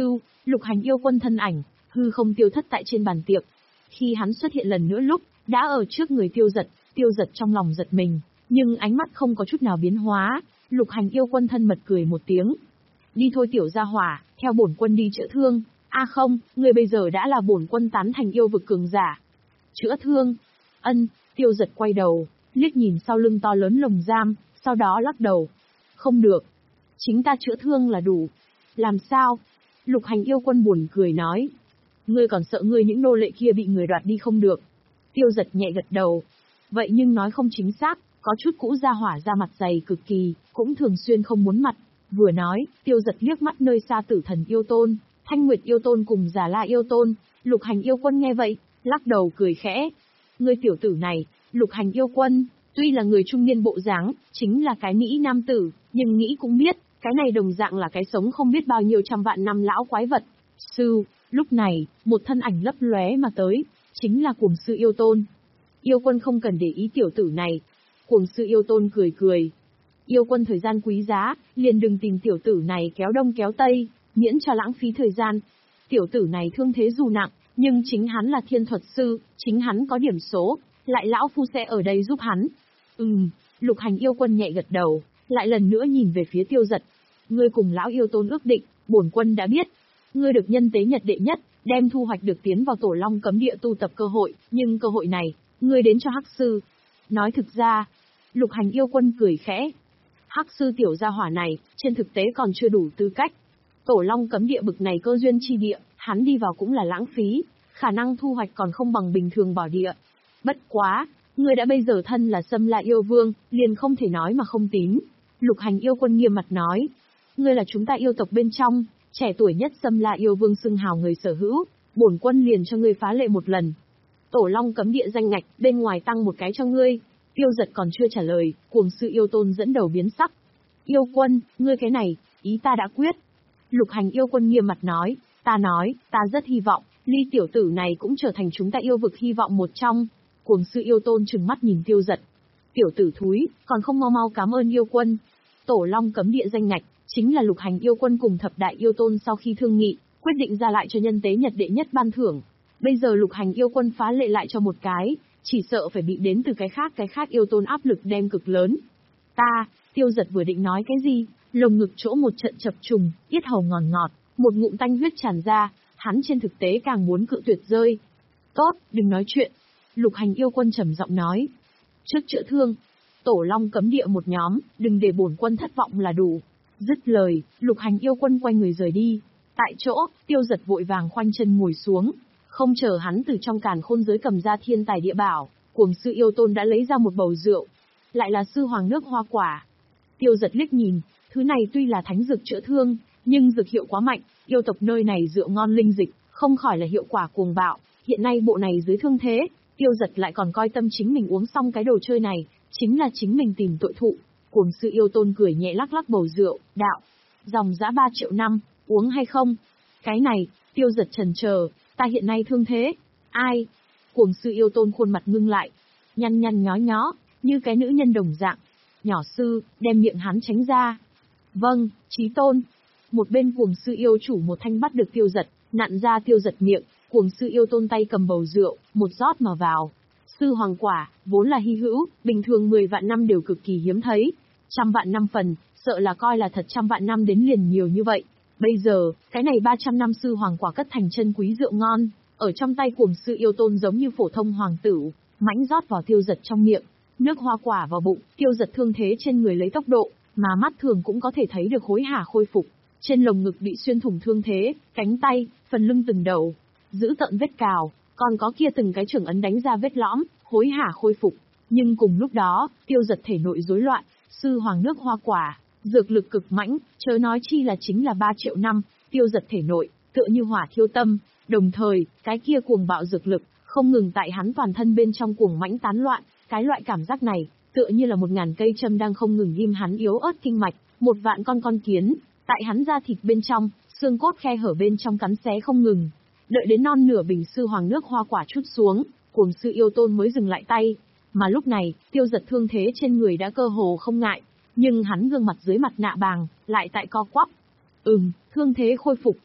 Lục Hành yêu quân thân ảnh, hư không tiêu thất tại trên bàn tiệc. Khi hắn xuất hiện lần nữa lúc, đã ở trước người Tiêu Giật, Tiêu Giật trong lòng giật mình, nhưng ánh mắt không có chút nào biến hóa. Lục Hành yêu quân thân mật cười một tiếng. Đi thôi tiểu gia hỏa, theo bổn quân đi chữa thương. A à không, người bây giờ đã là bổn quân tán thành yêu vực cường giả. Chữa thương? Ân, Tiêu Giật quay đầu, liếc nhìn sau lưng to lớn lồng giam, sau đó lắc đầu. Không được. Chính ta chữa thương là đủ. Làm sao? Lục Hành yêu quân buồn cười nói. Ngươi còn sợ ngươi những nô lệ kia bị người đoạt đi không được. Tiêu Giật nhẹ gật đầu. Vậy nhưng nói không chính xác, có chút cũ gia hỏa ra mặt dày cực kỳ, cũng thường xuyên không muốn mặt. Vừa nói, Tiêu Giật liếc mắt nơi xa Tử Thần yêu tôn, Thanh Nguyệt yêu tôn cùng Già La yêu tôn. Lục Hành yêu quân nghe vậy, lắc đầu cười khẽ. Ngươi tiểu tử này, Lục Hành yêu quân, tuy là người trung niên bộ dáng, chính là cái Mỹ nam tử, nhưng nghĩ cũng biết, cái này đồng dạng là cái sống không biết bao nhiêu trăm vạn năm lão quái vật. Sư, lúc này, một thân ảnh lấp lóe mà tới, chính là Cuồng Sư yêu tôn. Yêu quân không cần để ý tiểu tử này. Cuồng Sư yêu tôn cười cười. Yêu quân thời gian quý giá, liền đừng tìm tiểu tử này kéo đông kéo tây, miễn cho lãng phí thời gian. Tiểu tử này thương thế dù nặng, nhưng chính hắn là thiên thuật sư, chính hắn có điểm số, lại lão phu sẽ ở đây giúp hắn. Ừm, Lục Hành yêu quân nhẹ gật đầu, lại lần nữa nhìn về phía Tiêu Giật. Ngươi cùng lão yêu tôn ước định, bổn quân đã biết. Ngươi được nhân tế nhật đệ nhất, đem thu hoạch được tiến vào Tổ Long cấm địa tu tập cơ hội, nhưng cơ hội này, ngươi đến cho Hắc sư. Nói thực ra, Lục Hành yêu quân cười khẽ. Hắc sư tiểu gia hỏa này, trên thực tế còn chưa đủ tư cách. Tổ Long cấm địa bực này cơ duyên chi địa, hắn đi vào cũng là lãng phí, khả năng thu hoạch còn không bằng bình thường bỏ địa. Bất quá, ngươi đã bây giờ thân là Sâm La yêu vương, liền không thể nói mà không tín. Lục Hành yêu quân nghiêm mặt nói. Ngươi là chúng ta yêu tộc bên trong, trẻ tuổi nhất Sâm La yêu vương xưng hào người sở hữu, bổn quân liền cho ngươi phá lệ một lần. Tổ Long cấm địa danh ngạch, bên ngoài tăng một cái cho ngươi. Tiêu Giật còn chưa trả lời, Cuồng Sư yêu tôn dẫn đầu biến sắc. Yêu quân, ngươi cái này, ý ta đã quyết. Lục Hành yêu quân nghiêm mặt nói, ta nói, ta rất hy vọng, ly tiểu tử này cũng trở thành chúng ta yêu vực hy vọng một trong. Cuồng Sư yêu tôn trừng mắt nhìn Tiêu Giật. Tiểu tử thúi, còn không mau mau cảm ơn yêu quân. Tổ Long cấm địa danh ngạch, chính là Lục Hành yêu quân cùng thập đại yêu tôn sau khi thương nghị, quyết định ra lại cho nhân tế nhật đệ nhất ban thưởng. Bây giờ Lục Hành yêu quân phá lệ lại cho một cái, chỉ sợ phải bị đến từ cái khác cái khác yêu tôn áp lực đem cực lớn. Ta, Tiêu Giật vừa định nói cái gì, lồng ngực chỗ một trận chập trùng, yết hầu ngọt ngọt, một ngụm tanh huyết tràn ra, hắn trên thực tế càng muốn cự tuyệt rơi. Tốt, đừng nói chuyện. Lục Hành yêu quân trầm giọng nói. Trước chữa thương, Tổ Long cấm địa một nhóm, đừng để bổn quân thất vọng là đủ. Dứt lời, Lục Hành yêu quân quay người rời đi. Tại chỗ, Tiêu Giật vội vàng khoanh chân ngồi xuống. Không chờ hắn từ trong càn khôn giới cầm ra thiên tài địa bảo, Cuồng Sư yêu tôn đã lấy ra một bầu rượu. Lại là sư hoàng nước hoa quả. Tiêu Giật liếc nhìn, thứ này tuy là thánh dược chữa thương, nhưng dược hiệu quá mạnh, yêu tộc nơi này rượu ngon linh dịch, không khỏi là hiệu quả cuồng bạo. Hiện nay bộ này dưới thương thế, Tiêu Giật lại còn coi tâm chính mình uống xong cái đồ chơi này, chính là chính mình tìm tội thụ. Cuồng Sư yêu tôn cười nhẹ lắc lắc bầu rượu, đạo. Dòng dã ba triệu năm, uống hay không? Cái này, Tiêu Giật chần chờ, ta hiện nay thương thế. Ai? Cuồng Sư yêu tôn khuôn mặt ngưng lại, nhăn nhăn nhó nhó, như cái nữ nhân đồng dạng. Nhỏ sư, đem miệng hắn tránh ra. Vâng, Chí tôn. Một bên Cuồng Sư yêu chủ một thanh bắt được Tiêu Giật, nặn ra Tiêu Giật miệng. Cuồng Sư yêu tôn tay cầm bầu rượu, một rót mà vào. Sư hoàng quả, vốn là hy hữu, bình thường mười vạn năm đều cực kỳ hiếm thấy. Trăm vạn năm phần, sợ là coi là thật trăm vạn năm đến liền nhiều như vậy. Bây giờ, cái này ba trăm năm sư hoàng quả cất thành chân quý rượu ngon, ở trong tay Cuồng Sư yêu tôn giống như phổ thông hoàng tử, mãnh rót vào Tiêu Giật trong miệng. Nước hoa quả vào bụng, Tiêu Giật thương thế trên người lấy tốc độ, mà mắt thường cũng có thể thấy được hối hả khôi phục. Trên lồng ngực bị xuyên thủng thương thế, cánh tay, phần lưng từng đầu, giữ tận vết cào, còn có kia từng cái trưởng ấn đánh ra vết lõm, hối hả khôi phục. Nhưng cùng lúc đó, Tiêu Giật thể nội rối loạn, sư hoàng nước hoa quả, dược lực cực mãnh, chớ nói chi là chính là ba triệu năm, Tiêu Giật thể nội, tựa như hỏa thiêu tâm, đồng thời, cái kia cuồng bạo dược lực, không ngừng tại hắn toàn thân bên trong cuồng mãnh tán loạn, cái loại cảm giác này, tựa như là một ngàn cây châm đang không ngừng ghim hắn yếu ớt kinh mạch, một vạn con con kiến, tại hắn da thịt bên trong, xương cốt khe hở bên trong cắn xé không ngừng. Đợi đến non nửa bình sư hoàng nước hoa quả trút xuống, Cuồng Sư yêu tôn mới dừng lại tay. Mà lúc này, Tiêu Giật thương thế trên người đã cơ hồ không ngại, nhưng hắn gương mặt dưới mặt nạ bàng, lại tại co quắp. Ừm, thương thế khôi phục.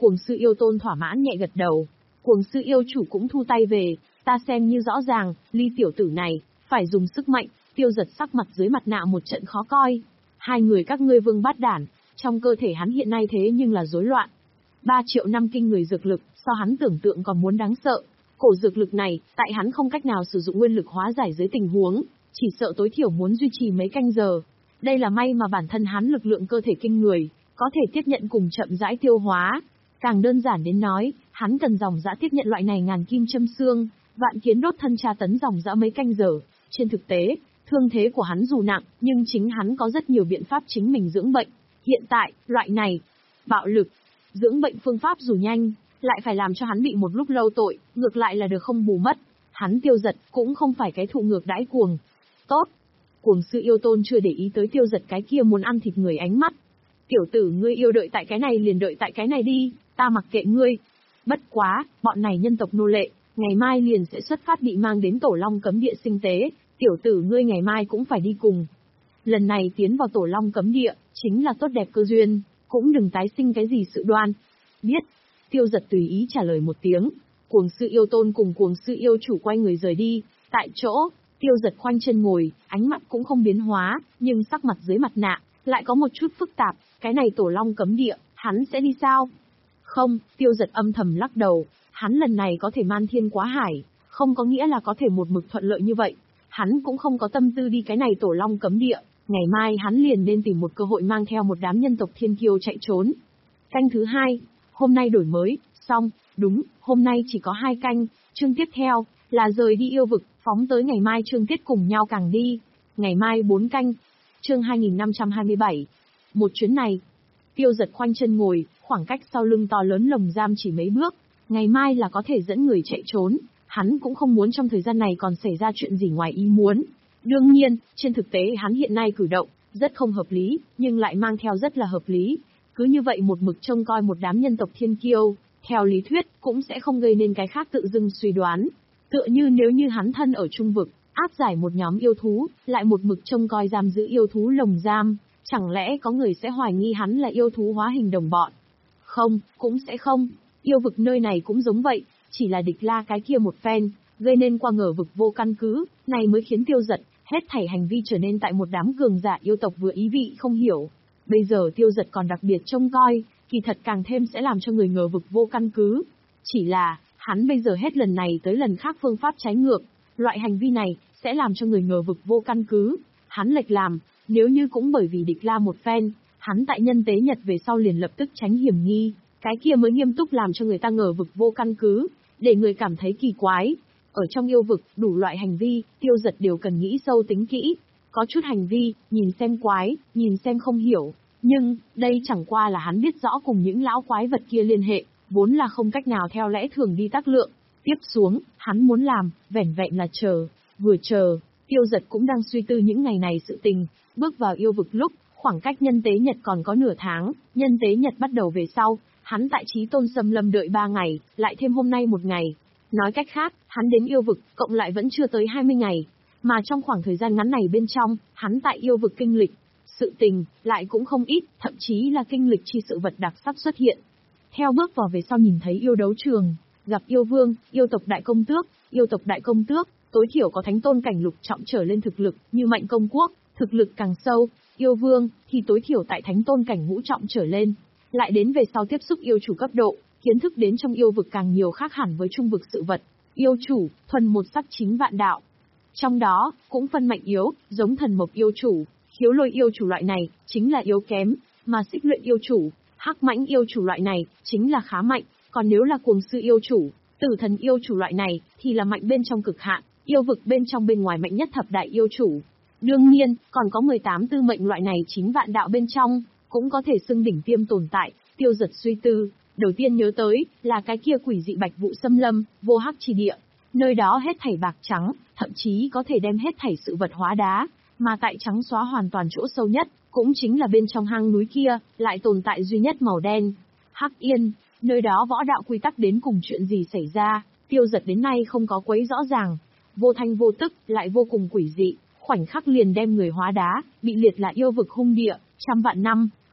Cuồng sư yêu tôn thỏa mãn nhẹ gật đầu. Cuồng sư yêu chủ cũng thu tay về, ta xem như rõ ràng, Ly tiểu tử này, phải dùng sức mạnh. Tiêu Giật sắc mặt dưới mặt nạ một trận khó coi. Hai người các ngươi vương bát đản, trong cơ thể hắn hiện nay thế nhưng là rối loạn. Ba triệu năm kinh người dược lực, so hắn tưởng tượng còn muốn đáng sợ. Cổ dược lực này, tại hắn không cách nào sử dụng nguyên lực hóa giải dưới tình huống, chỉ sợ tối thiểu muốn duy trì mấy canh giờ. Đây là may mà bản thân hắn lực lượng cơ thể kinh người, có thể tiếp nhận cùng chậm rãi tiêu hóa. Càng đơn giản đến nói, hắn cần dòng dã tiếp nhận loại này ngàn kim châm xương, vạn kiến đốt thân tra tấn dòng dã mấy canh giờ. Trên thực tế, thương thế của hắn dù nặng, nhưng chính hắn có rất nhiều biện pháp chính mình dưỡng bệnh. Hiện tại, loại này, bạo lực, dưỡng bệnh phương pháp dù nhanh, lại phải làm cho hắn bị một lúc lâu tội, ngược lại là được không bù mất. Hắn Tiêu Giật cũng không phải cái thụ ngược đãi cuồng. Tốt. Cuồng sư yêu tôn chưa để ý tới Tiêu Giật cái kia muốn ăn thịt người ánh mắt. Tiểu tử ngươi yêu đợi tại cái này liền đợi tại cái này đi, ta mặc kệ ngươi. Bất quá, bọn này nhân tộc nô lệ, ngày mai liền sẽ xuất phát bị mang đến Tổ Long cấm địa sinh tế, tiểu tử ngươi ngày mai cũng phải đi cùng. Lần này tiến vào Tổ Long cấm địa, chính là tốt đẹp cơ duyên, cũng đừng tái sinh cái gì sự đoan. Biết. Tiêu Giật tùy ý trả lời một tiếng. Cuồng sư yêu tôn cùng cuồng sư yêu chủ quay người rời đi. Tại chỗ, Tiêu Giật khoanh chân ngồi, ánh mắt cũng không biến hóa, nhưng sắc mặt dưới mặt nạ lại có một chút phức tạp. Cái này Tổ Long cấm địa, hắn sẽ đi sao? Không, Tiêu Giật âm thầm lắc đầu. Hắn lần này có thể man thiên quá hải, không có nghĩa là có thể một mực thuận lợi như vậy. Hắn cũng không có tâm tư đi cái này Tổ Long cấm địa. Ngày mai hắn liền nên tìm một cơ hội mang theo một đám nhân tộc thiên kiêu chạy trốn. Canh thứ hai, hôm nay đổi mới, xong, đúng, hôm nay chỉ có hai canh, chương tiếp theo, là rời đi yêu vực, phóng tới ngày mai chương tiết cùng nhau càng đi. Ngày mai bốn canh, chương hai nghìn năm trăm hai mươi bảy. Một chuyến này, Tiêu Giật khoanh chân ngồi, khoảng cách sau lưng to lớn lồng giam chỉ mấy bước, ngày mai là có thể dẫn người chạy trốn, hắn cũng không muốn trong thời gian này còn xảy ra chuyện gì ngoài ý muốn. Đương nhiên, trên thực tế hắn hiện nay cử động, rất không hợp lý, nhưng lại mang theo rất là hợp lý. Cứ như vậy một mực trông coi một đám nhân tộc thiên kiêu, theo lý thuyết, cũng sẽ không gây nên cái khác tự dưng suy đoán. Tựa như nếu như hắn thân ở trung vực, áp giải một nhóm yêu thú, lại một mực trông coi giam giữ yêu thú lồng giam, chẳng lẽ có người sẽ hoài nghi hắn là yêu thú hóa hình đồng bọn? Không, cũng sẽ không. Yêu vực nơi này cũng giống vậy, chỉ là địch la cái kia một phen, gây nên qua ngờ vực vô căn cứ, này mới khiến Tiêu Giật, hết thảy hành vi trở nên tại một đám cường giả yêu tộc vừa ý vị không hiểu. Bây giờ Tiêu Giật còn đặc biệt trông coi, kỳ thật càng thêm sẽ làm cho người ngờ vực vô căn cứ. Chỉ là, hắn bây giờ hết lần này tới lần khác phương pháp trái ngược, loại hành vi này, sẽ làm cho người ngờ vực vô căn cứ. Hắn lệch làm, nếu như cũng bởi vì địch la một phen, hắn tại nhân tế nhật về sau liền lập tức tránh hiểm nghi, cái kia mới nghiêm túc làm cho người ta ngờ vực vô căn cứ, để người cảm thấy kỳ quái. Ở trong yêu vực, đủ loại hành vi, Tiêu Giật đều cần nghĩ sâu tính kỹ. Có chút hành vi, nhìn xem quái, nhìn xem không hiểu. Nhưng, đây chẳng qua là hắn biết rõ cùng những lão quái vật kia liên hệ, vốn là không cách nào theo lẽ thường đi tác lượng. Tiếp xuống, hắn muốn làm, vẻn vẹn là chờ. Vừa chờ, Tiêu Giật cũng đang suy tư những ngày này sự tình. Bước vào yêu vực lúc, khoảng cách nhân tế nhật còn có nửa tháng, nhân tế nhật bắt đầu về sau, hắn tại Chí Tôn Xâm Lâm đợi ba ngày, lại thêm hôm nay một ngày. Nói cách khác, hắn đến yêu vực, cộng lại vẫn chưa tới hai mươi ngày. Mà trong khoảng thời gian ngắn này bên trong, hắn tại yêu vực kinh lịch, sự tình, lại cũng không ít, thậm chí là kinh lịch chi sự vật đặc sắc xuất hiện. Theo bước vào về sau nhìn thấy yêu đấu trường, gặp yêu vương, yêu tộc đại công tước, yêu tộc đại công tước, tối thiểu có thánh tôn cảnh lục trọng trở lên thực lực, như Mạnh Công Quốc, thực lực càng sâu, yêu vương, thì tối thiểu tại thánh tôn cảnh ngũ trọng trở lên. Lại đến về sau tiếp xúc yêu chủ cấp độ, kiến thức đến trong yêu vực càng nhiều khác hẳn với trung vực sự vật. Yêu chủ, thuần một sắc chính vạn đạo. Trong đó, cũng phân mạnh yếu, giống thần mộc yêu chủ, khiếu lôi yêu chủ loại này, chính là yếu kém, mà xích luyện yêu chủ, hắc mãnh yêu chủ loại này, chính là khá mạnh, còn nếu là cuồng sư yêu chủ, tử thần yêu chủ loại này, thì là mạnh bên trong cực hạn, yêu vực bên trong bên ngoài mạnh nhất thập đại yêu chủ. Đương nhiên, còn có mười tám tư mệnh loại này chính vạn đạo bên trong, cũng có thể xưng đỉnh tiêm tồn tại. Tiêu Giật suy tư, đầu tiên nhớ tới, là cái kia quỷ dị bạch vụ xâm lâm, vô hắc chi địa. Nơi đó hết thảy bạc trắng, thậm chí có thể đem hết thảy sự vật hóa đá, mà tại trắng xóa hoàn toàn chỗ sâu nhất, cũng chính là bên trong hang núi kia, lại tồn tại duy nhất màu đen. Hắc Yên, nơi đó võ đạo quy tắc đến cùng chuyện gì xảy ra, Tiêu Giật đến nay không có quấy rõ ràng. Vô thanh vô tức, lại vô cùng quỷ dị, khoảnh khắc liền đem người hóa đá, bị liệt là yêu vực hung địa, trăm vạn năm,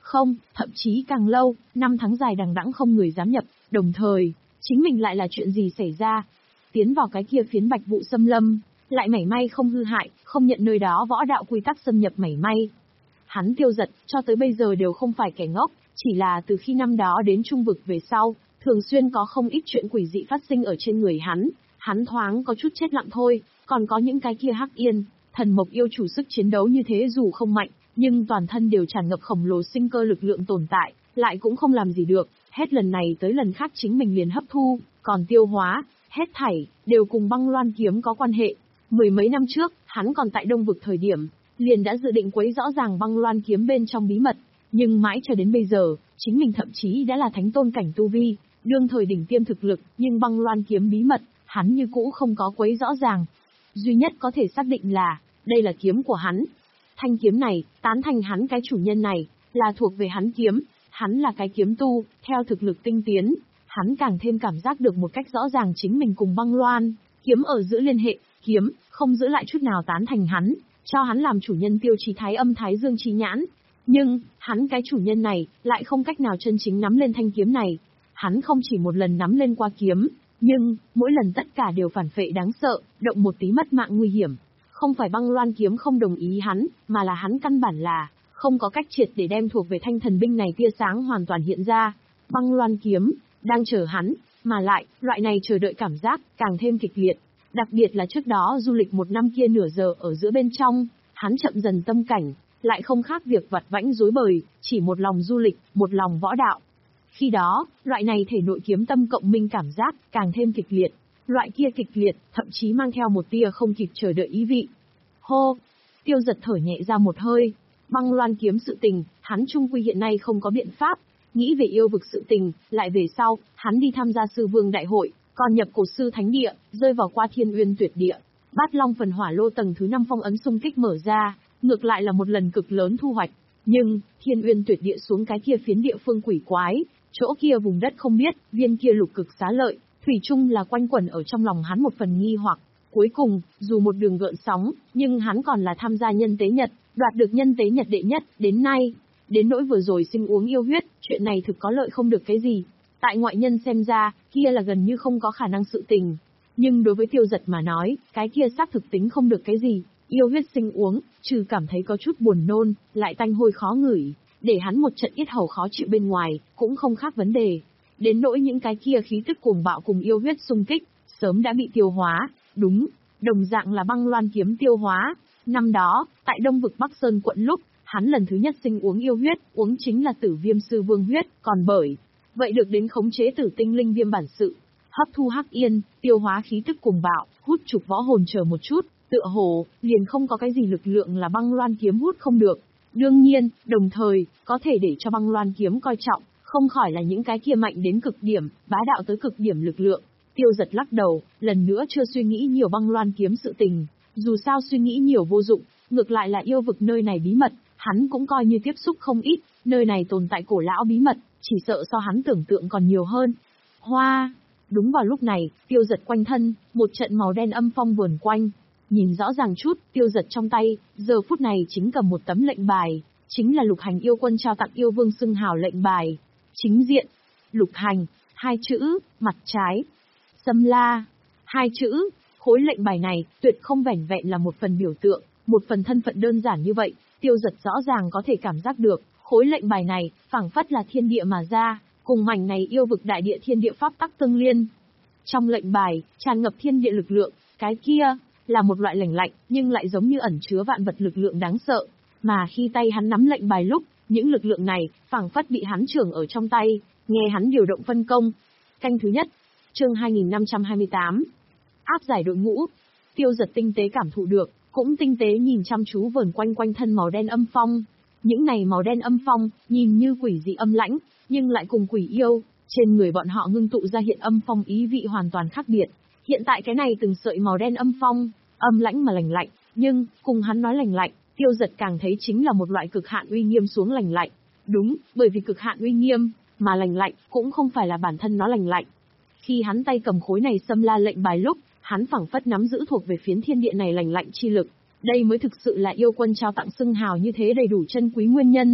Không, thậm chí càng lâu, năm tháng dài đằng đẵng không người dám nhập, đồng thời, chính mình lại là chuyện gì xảy ra? Tiến vào cái kia phiến Bạch Vụ Xâm Lâm, lại mảy may không hư hại, không nhận nơi đó võ đạo quy tắc xâm nhập mảy may. Hắn Tiêu Dật, cho tới bây giờ đều không phải kẻ ngốc, chỉ là từ khi năm đó đến Trung Vực về sau, thường xuyên có không ít chuyện quỷ dị phát sinh ở trên người hắn, hắn thoáng có chút chết lặng thôi, còn có những cái kia Hắc Yên, thần mộc yêu chủ sức chiến đấu như thế dù không mạnh, nhưng toàn thân đều tràn ngập khổng lồ sinh cơ lực lượng tồn tại, lại cũng không làm gì được, hết lần này tới lần khác chính mình liền hấp thu, còn tiêu hóa, hết thảy, đều cùng băng loan kiếm có quan hệ. Mười mấy năm trước, hắn còn tại Đông Vực thời điểm, liền đã dự định quấy rõ ràng băng loan kiếm bên trong bí mật, nhưng mãi cho đến bây giờ, chính mình thậm chí đã là thánh tôn cảnh tu vi, đương thời đỉnh tiêm thực lực, nhưng băng loan kiếm bí mật, hắn như cũ không có quấy rõ ràng. Duy nhất có thể xác định là, đây là kiếm của hắn. Thanh kiếm này, tán thành hắn cái chủ nhân này, là thuộc về hắn kiếm, hắn là cái kiếm tu, theo thực lực tinh tiến, hắn càng thêm cảm giác được một cách rõ ràng chính mình cùng băng loan, kiếm ở giữa liên hệ, kiếm, không giữ lại chút nào tán thành hắn, cho hắn làm chủ nhân tiêu chí thái âm thái dương trí nhãn. Nhưng, hắn cái chủ nhân này, lại không cách nào chân chính nắm lên thanh kiếm này. Hắn không chỉ một lần nắm lên qua kiếm, nhưng, mỗi lần tất cả đều phản phệ đáng sợ, động một tí mất mạng nguy hiểm. Không phải băng loan kiếm không đồng ý hắn, mà là hắn căn bản là, không có cách triệt để đem thuộc về thanh thần binh này tia sáng hoàn toàn hiện ra. Băng loan kiếm, đang chờ hắn, mà lại, loại này chờ đợi cảm giác, càng thêm kịch liệt. Đặc biệt là trước đó du lịch một năm kia nửa giờ ở giữa bên trong, hắn chậm dần tâm cảnh, lại không khác việc vặt vãnh rối bời, chỉ một lòng du lịch, một lòng võ đạo. Khi đó, loại này thể nội kiếm tâm cộng minh cảm giác, càng thêm kịch liệt. Loại kia kịch liệt, thậm chí mang theo một tia không kịp chờ đợi ý vị. Hô! Tiêu Dật thở nhẹ ra một hơi. Băng loan kiếm sự tình, hắn trung quy hiện nay không có biện pháp. Nghĩ về yêu vực sự tình, lại về sau, hắn đi tham gia sư vương đại hội, còn nhập cổ sư thánh địa, rơi vào qua thiên uyên tuyệt địa. Bát long phần hỏa lô tầng thứ năm phong ấn xung kích mở ra, ngược lại là một lần cực lớn thu hoạch. Nhưng, thiên uyên tuyệt địa xuống cái kia phiến địa phương quỷ quái, chỗ kia vùng đất không biết, viên kia lục cực xá lợi, thủy chung là quanh quẩn ở trong lòng hắn một phần nghi hoặc. Cuối cùng, dù một đường gợn sóng, nhưng hắn còn là tham gia nhân tế nhật, đoạt được nhân tế nhật đệ nhất, đến nay. Đến nỗi vừa rồi sinh uống yêu huyết, chuyện này thực có lợi không được cái gì. Tại ngoại nhân xem ra, kia là gần như không có khả năng sự tình. Nhưng đối với Tiêu Dật mà nói, cái kia xác thực tính không được cái gì. Yêu huyết sinh uống, trừ cảm thấy có chút buồn nôn, lại tanh hôi khó ngửi, để hắn một trận yết hầu khó chịu bên ngoài, cũng không khác vấn đề. Đến nỗi những cái kia khí tức cuồng bạo cùng yêu huyết xung kích, sớm đã bị tiêu hóa, đúng, đồng dạng là băng loan kiếm tiêu hóa. Năm đó, tại Đông Vực Bắc Sơn quận lúc, hắn lần thứ nhất sinh uống yêu huyết, uống chính là tử viêm sư vương huyết, còn bởi vậy được đến khống chế tử tinh linh viêm bản sự, hấp thu hắc yên, tiêu hóa khí tức cuồng bạo, hút trục võ hồn chờ một chút, tựa hồ, liền không có cái gì lực lượng là băng loan kiếm hút không được. Đương nhiên, đồng thời, có thể để cho băng loan kiếm coi trọng, không khỏi là những cái kia mạnh đến cực điểm, bá đạo tới cực điểm lực lượng. Tiêu Dật lắc đầu, lần nữa chưa suy nghĩ nhiều băng loan kiếm sự tình, dù sao suy nghĩ nhiều vô dụng, ngược lại là yêu vực nơi này bí mật, hắn cũng coi như tiếp xúc không ít, nơi này tồn tại cổ lão bí mật, chỉ sợ so hắn tưởng tượng còn nhiều hơn. Hoa! Đúng vào lúc này, Tiêu Dật quanh thân, một trận màu đen âm phong vườn quanh. Nhìn rõ ràng chút, Tiêu Dật trong tay, giờ phút này chính cầm một tấm lệnh bài, chính là Lục Hành yêu quân trao tặng yêu vương xưng hào lệnh bài. Chính diện, Lục Hành, hai chữ, mặt trái. Xâm La, hai chữ, khối lệnh bài này, tuyệt không vẻn vẹn là một phần biểu tượng, một phần thân phận đơn giản như vậy. Tiêu Dật rõ ràng có thể cảm giác được, khối lệnh bài này, phảng phất là thiên địa mà ra, cùng mảnh này yêu vực đại địa thiên địa pháp tắc tương liên. Trong lệnh bài, tràn ngập thiên địa lực lượng, cái kia, là một loại lạnh lạnh, nhưng lại giống như ẩn chứa vạn vật lực lượng đáng sợ. Mà khi tay hắn nắm lệnh bài lúc, những lực lượng này, phảng phất bị hắn trưởng ở trong tay, nghe hắn điều động phân công. Canh thứ nhất, chương hai nghìn năm trăm hai mươi tám. Áp giải đội ngũ. Tiêu Dật tinh tế cảm thụ được, cũng tinh tế nhìn chăm chú vờn quanh quanh thân màu đen âm phong. Những này màu đen âm phong, nhìn như quỷ dị âm lãnh, nhưng lại cùng quỷ yêu, trên người bọn họ ngưng tụ ra hiện âm phong ý vị hoàn toàn khác biệt. Hiện tại cái này từng sợi màu đen âm phong, âm lãnh mà lành lạnh, nhưng, cùng hắn nói lành lạnh, Tiêu Dật càng thấy chính là một loại cực hạn uy nghiêm xuống lành lạnh. Đúng, bởi vì cực hạn uy nghiêm, mà lành lạnh, cũng không phải là bản thân nó lành lạnh. Khi hắn tay cầm khối này xâm la lệnh bài lúc, hắn phảng phất nắm giữ thuộc về phiến thiên địa này lành lạnh chi lực. Đây mới thực sự là yêu quân trao tặng xưng hào như thế đầy đủ chân quý nguyên nhân.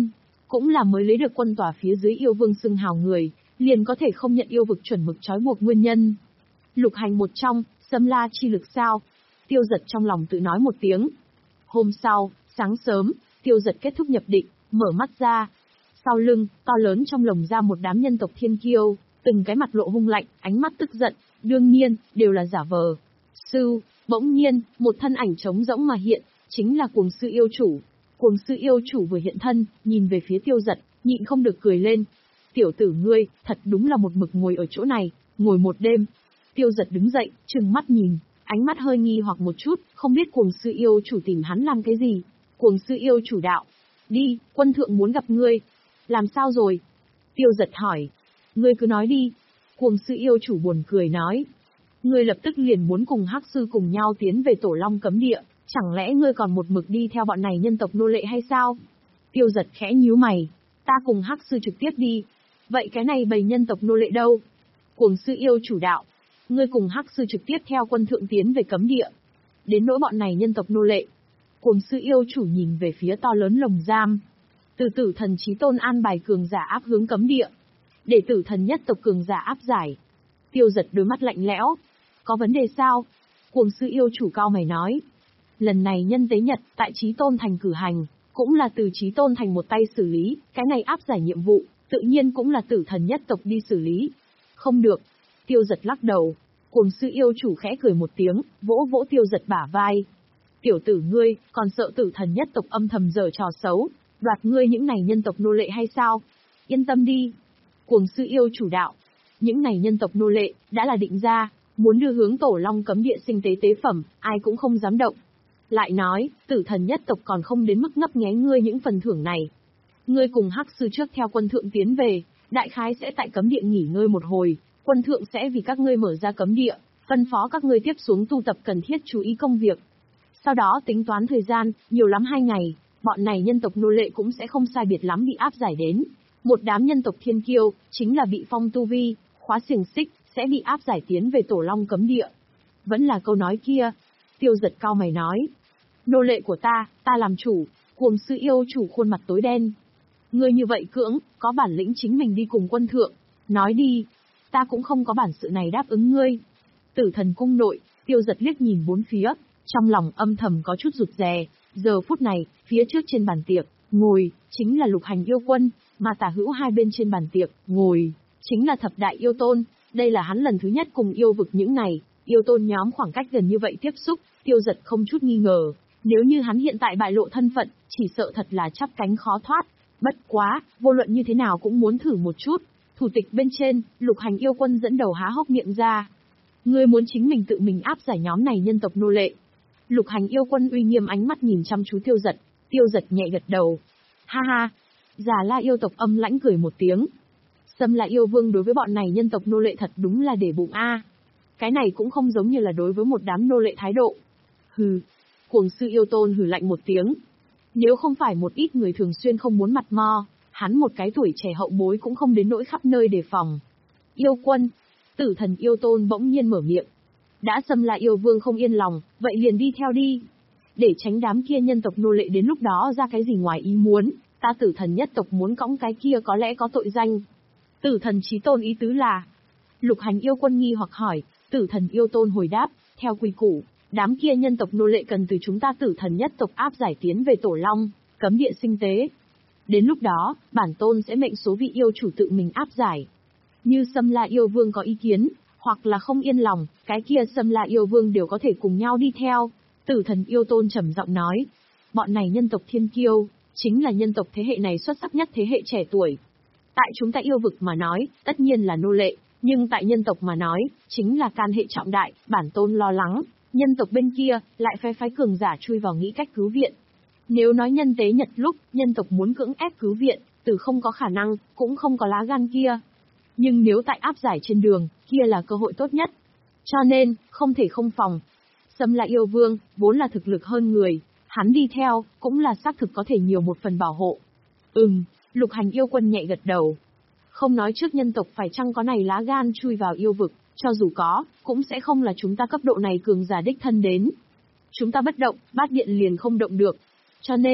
cũng là mới lấy được quân tòa phía dưới yêu vương xưng hào người, liền có thể không nhận yêu vực chuẩn mực trói buộc nguyên nhân. Lục hành một trong, xâm la chi lực sao? Tiêu Giật trong lòng tự nói một tiếng. Hôm sau, sáng sớm, Tiêu Giật kết thúc nhập định, mở mắt ra. Sau lưng, to lớn trong lồng ra một đám nhân tộc thiên kiêu, từng cái mặt lộ hung lạnh, ánh mắt tức giận, đương nhiên, đều là giả vờ. Sư, bỗng nhiên, một thân ảnh trống rỗng mà hiện, chính là cuồng sư yêu chủ. Cuồng sư yêu chủ vừa hiện thân, nhìn về phía Tiêu Giật, nhịn không được cười lên. Tiểu tử ngươi, thật đúng là một mực ngồi ở chỗ này, ngồi một đêm. Tiêu Giật đứng dậy, trừng mắt nhìn, ánh mắt hơi nghi hoặc một chút, không biết cuồng sư yêu chủ tìm hắn làm cái gì. Cuồng sư yêu chủ đạo. Đi, quân thượng muốn gặp ngươi. Làm sao rồi? Tiêu Giật hỏi. Ngươi cứ nói đi. Cuồng sư yêu chủ buồn cười nói. Ngươi lập tức liền muốn cùng Hắc sư cùng nhau tiến về Tổ Long cấm địa, chẳng lẽ ngươi còn một mực đi theo bọn này nhân tộc nô lệ hay sao? Tiêu Giật khẽ nhíu mày. Ta cùng Hắc sư trực tiếp đi. Vậy cái này bầy nhân tộc nô lệ đâu? Cuồng sư yêu chủ đạo. Ngươi cùng Hắc sư trực tiếp theo quân thượng tiến về cấm địa. Đến nỗi bọn này nhân tộc nô lệ. Cuồng sư yêu chủ nhìn về phía to lớn lồng giam. Từ tử thần chí tôn an bài cường giả áp hướng cấm địa. Để tử thần nhất tộc cường giả áp giải. Tiêu Giật đôi mắt lạnh lẽo. Có vấn đề sao? Cuồng sư yêu chủ cao mày nói. Lần này nhân tế nhật tại chí tôn thành cử hành, cũng là từ chí tôn thành một tay xử lý, cái này áp giải nhiệm vụ, tự nhiên cũng là tử thần nhất tộc đi xử lý. Không được. Tiêu Giật lắc đầu. Cuồng sư yêu chủ khẽ cười một tiếng, vỗ vỗ Tiêu Giật bả vai. Tiểu tử ngươi, còn sợ tử thần nhất tộc âm thầm giở trò xấu, đoạt ngươi những này nhân tộc nô lệ hay sao? Yên tâm đi. Cuồng sư yêu chủ đạo. Những này nhân tộc nô lệ, đã là định ra, muốn đưa hướng Tổ Long cấm địa sinh tế tế phẩm, ai cũng không dám động. Lại nói, tử thần nhất tộc còn không đến mức ngấp nghé ngươi những phần thưởng này. Ngươi cùng Hắc sư trước theo quân thượng tiến về, đại khái sẽ tại cấm địa nghỉ ngơi một hồi, quân thượng sẽ vì các ngươi mở ra cấm địa, phân phó các ngươi tiếp xuống tu tập cần thiết chú ý công việc. Sau đó tính toán thời gian, nhiều lắm hai ngày, bọn này nhân tộc nô lệ cũng sẽ không sai biệt lắm bị áp giải đến. Một đám nhân tộc thiên kiêu, chính là bị phong tu vi, khóa xiềng xích, sẽ bị áp giải tiến về Tổ Long cấm địa. Vẫn là câu nói kia. Tiêu Giật cao mày nói. Nô lệ của ta, ta làm chủ. Cuồng sư yêu chủ khuôn mặt tối đen. Ngươi như vậy cưỡng, có bản lĩnh chính mình đi cùng quân thượng. Nói đi. Ta cũng không có bản sự này đáp ứng ngươi. Tử thần cung nội, Tiêu Giật liếc nhìn bốn phía, trong lòng âm thầm có chút rụt rè. Giờ phút này, phía trước trên bàn tiệc, ngồi, chính là lục hành yêu quân, mà tả hữu hai bên trên bàn tiệc, ngồi, chính là thập đại yêu tôn. Đây là hắn lần thứ nhất cùng yêu vực những này, yêu tôn nhóm khoảng cách gần như vậy tiếp xúc, Tiêu Giật không chút nghi ngờ. Nếu như hắn hiện tại bại lộ thân phận, chỉ sợ thật là chắp cánh khó thoát. Bất quá, vô luận như thế nào cũng muốn thử một chút. Thủ tịch bên trên, lục hành yêu quân dẫn đầu há hốc miệng ra. Ngươi muốn chính mình tự mình áp giải nhóm này nhân tộc nô lệ. Lục hành yêu quân uy nghiêm ánh mắt nhìn chăm chú Tiêu Giật, Tiêu Giật nhẹ gật đầu. Ha ha, Già La yêu tộc âm lãnh cười một tiếng. Xâm La yêu vương đối với bọn này nhân tộc nô lệ thật đúng là để bụng a. Cái này cũng không giống như là đối với một đám nô lệ thái độ. Hừ. Cuồng sư yêu tôn hừ lạnh một tiếng. Nếu không phải một ít người thường xuyên không muốn mặt mo, hắn một cái tuổi trẻ hậu bối cũng không đến nỗi khắp nơi đề phòng. Yêu quân. Tử thần yêu tôn bỗng nhiên mở miệng. Đã Xâm La yêu vương không yên lòng, vậy liền đi theo đi. Để tránh đám kia nhân tộc nô lệ đến lúc đó ra cái gì ngoài ý muốn, ta tử thần nhất tộc muốn cõng cái kia có lẽ có tội danh. Tử thần chí tôn ý tứ là. Lục hành yêu quân nghi hoặc hỏi, tử thần yêu tôn hồi đáp, theo quy củ, đám kia nhân tộc nô lệ cần từ chúng ta tử thần nhất tộc áp giải tiến về Tổ Long, cấm địa sinh tế. Đến lúc đó, bản tôn sẽ mệnh số vị yêu chủ tự mình áp giải. Như Xâm La yêu vương có ý kiến, hoặc là không yên lòng, cái kia Xâm La yêu vương đều có thể cùng nhau đi theo. Tử thần yêu tôn trầm giọng nói, bọn này nhân tộc thiên kiêu, chính là nhân tộc thế hệ này xuất sắc nhất thế hệ trẻ tuổi. Tại chúng ta yêu vực mà nói, tất nhiên là nô lệ, nhưng tại nhân tộc mà nói, chính là can hệ trọng đại, bản tôn lo lắng, nhân tộc bên kia, lại phái phái cường giả chui vào nghĩ cách cứu viện. Nếu nói nhân tế nhật lúc, nhân tộc muốn cưỡng ép cứu viện, từ không có khả năng, cũng không có lá gan kia. Nhưng nếu tại áp giải trên đường, kia là cơ hội tốt nhất. Cho nên, không thể không phòng. Xâm La yêu vương, vốn là thực lực hơn người, hắn đi theo, cũng là xác thực có thể nhiều một phần bảo hộ. Ừm, lục hành yêu quân nhẹ gật đầu. Không nói trước nhân tộc phải chăng có này lá gan chui vào yêu vực, cho dù có, cũng sẽ không là chúng ta cấp độ này cường giả đích thân đến. Chúng ta bất động, bát điện liền không động được. Cho nên,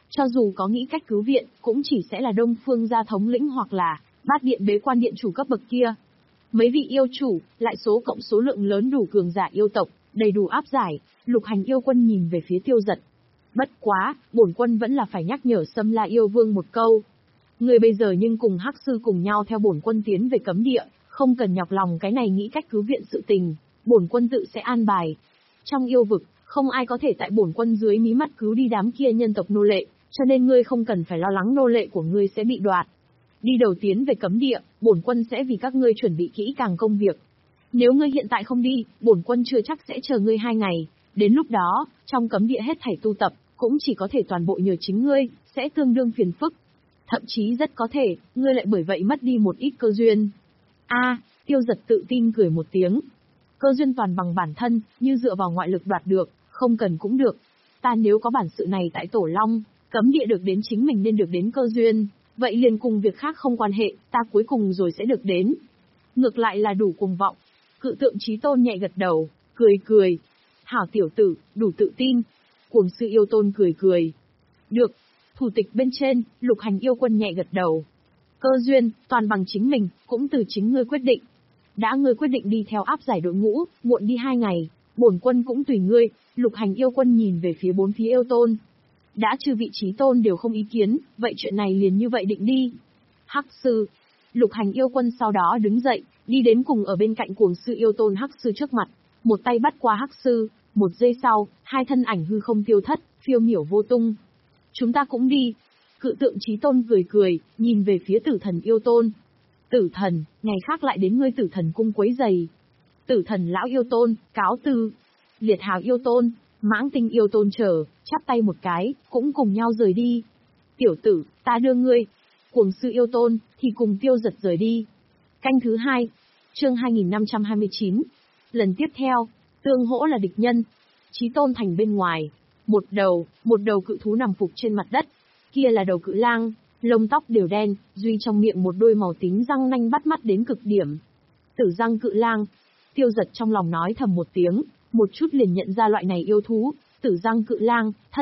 Cho dù có nghĩ cách cứu viện, cũng chỉ sẽ là Đông Phương gia thống lĩnh hoặc là Bát Điện bế quan điện chủ cấp bậc kia. Mấy vị yêu chủ, lại số cộng số lượng lớn đủ cường giả yêu tộc, đầy đủ áp giải. Lục Hành yêu quân nhìn về phía Tiêu Giật. Bất quá, bổn quân vẫn là phải nhắc nhở Sâm La yêu vương một câu. Người bây giờ nhưng cùng Hắc sư cùng nhau theo bổn quân tiến về cấm địa, không cần nhọc lòng cái này nghĩ cách cứu viện sự tình, bổn quân tự sẽ an bài. Trong yêu vực, không ai có thể tại bổn quân dưới mí mắt cứu đi đám kia nhân tộc nô lệ, cho nên ngươi không cần phải lo lắng nô lệ của ngươi sẽ bị đoạt. Đi đầu tiến về cấm địa, bổn quân sẽ vì các ngươi chuẩn bị kỹ càng công việc. Nếu ngươi hiện tại không đi, bổn quân chưa chắc sẽ chờ ngươi hai ngày, đến lúc đó, trong cấm địa hết thảy tu tập, cũng chỉ có thể toàn bộ nhờ chính ngươi, sẽ tương đương phiền phức. Thậm chí rất có thể, ngươi lại bởi vậy mất đi một ít cơ duyên. A, Tiêu Giật tự tin cười một tiếng. Cơ duyên toàn bằng bản thân, như dựa vào ngoại lực đoạt được, không cần cũng được. Ta nếu có bản sự này tại Tổ Long, cấm địa được đến chính mình nên được đến cơ duyên, vậy liền cùng việc khác không quan hệ, ta cuối cùng rồi sẽ được đến. Ngược lại là đủ cuồng vọng. Cự tượng Chí Tôn nhẹ gật đầu, cười cười. Hảo tiểu tử, đủ tự tin. Cuồng sư yêu tôn cười cười. Được. Thủ tịch bên trên, Lục Hành yêu quân nhẹ gật đầu. Cơ duyên, toàn bằng chính mình, cũng từ chính ngươi quyết định. Đã ngươi quyết định đi theo áp giải đội ngũ, muộn đi hai ngày, bổn quân cũng tùy ngươi. Lục Hành yêu quân nhìn về phía bốn phía yêu tôn. Đã trừ vị trí tôn đều không ý kiến, vậy chuyện này liền như vậy định đi. Hắc sư. Lục Hành yêu quân sau đó đứng dậy, đi đến cùng ở bên cạnh cuồng sư yêu tôn Hắc sư trước mặt, một tay bắt qua Hắc sư, một giây sau, hai thân ảnh hư không tiêu thất, phiêu miểu vô tung. Chúng ta cũng đi. Cự tượng Chí Tôn cười cười, nhìn về phía Tử Thần yêu tôn. Tử Thần, ngày khác lại đến ngươi Tử Thần cung quấy giày. Tử Thần lão yêu tôn, cáo từ. Liệt Hào yêu tôn, Mãng Tinh yêu tôn chờ, chắp tay một cái, cũng cùng nhau rời đi. Tiểu tử, ta đưa ngươi. Cuồng sư yêu tôn, thì cùng Tiêu Giật rời đi. Canh thứ hai, chương hai nghìn năm trăm hai mươi chín. Lần tiếp theo, tương hỗ là địch nhân. Chí Tôn thành bên ngoài. Một đầu, một đầu cự thú nằm phục trên mặt đất. Kia là đầu cự lang, lông tóc đều đen, duy trong miệng một đôi màu tím răng nanh bắt mắt đến cực điểm. Tử răng cự lang. Tiêu Giật trong lòng nói thầm một tiếng, một chút liền nhận ra loại này yêu thú. Tử răng cự lang, thân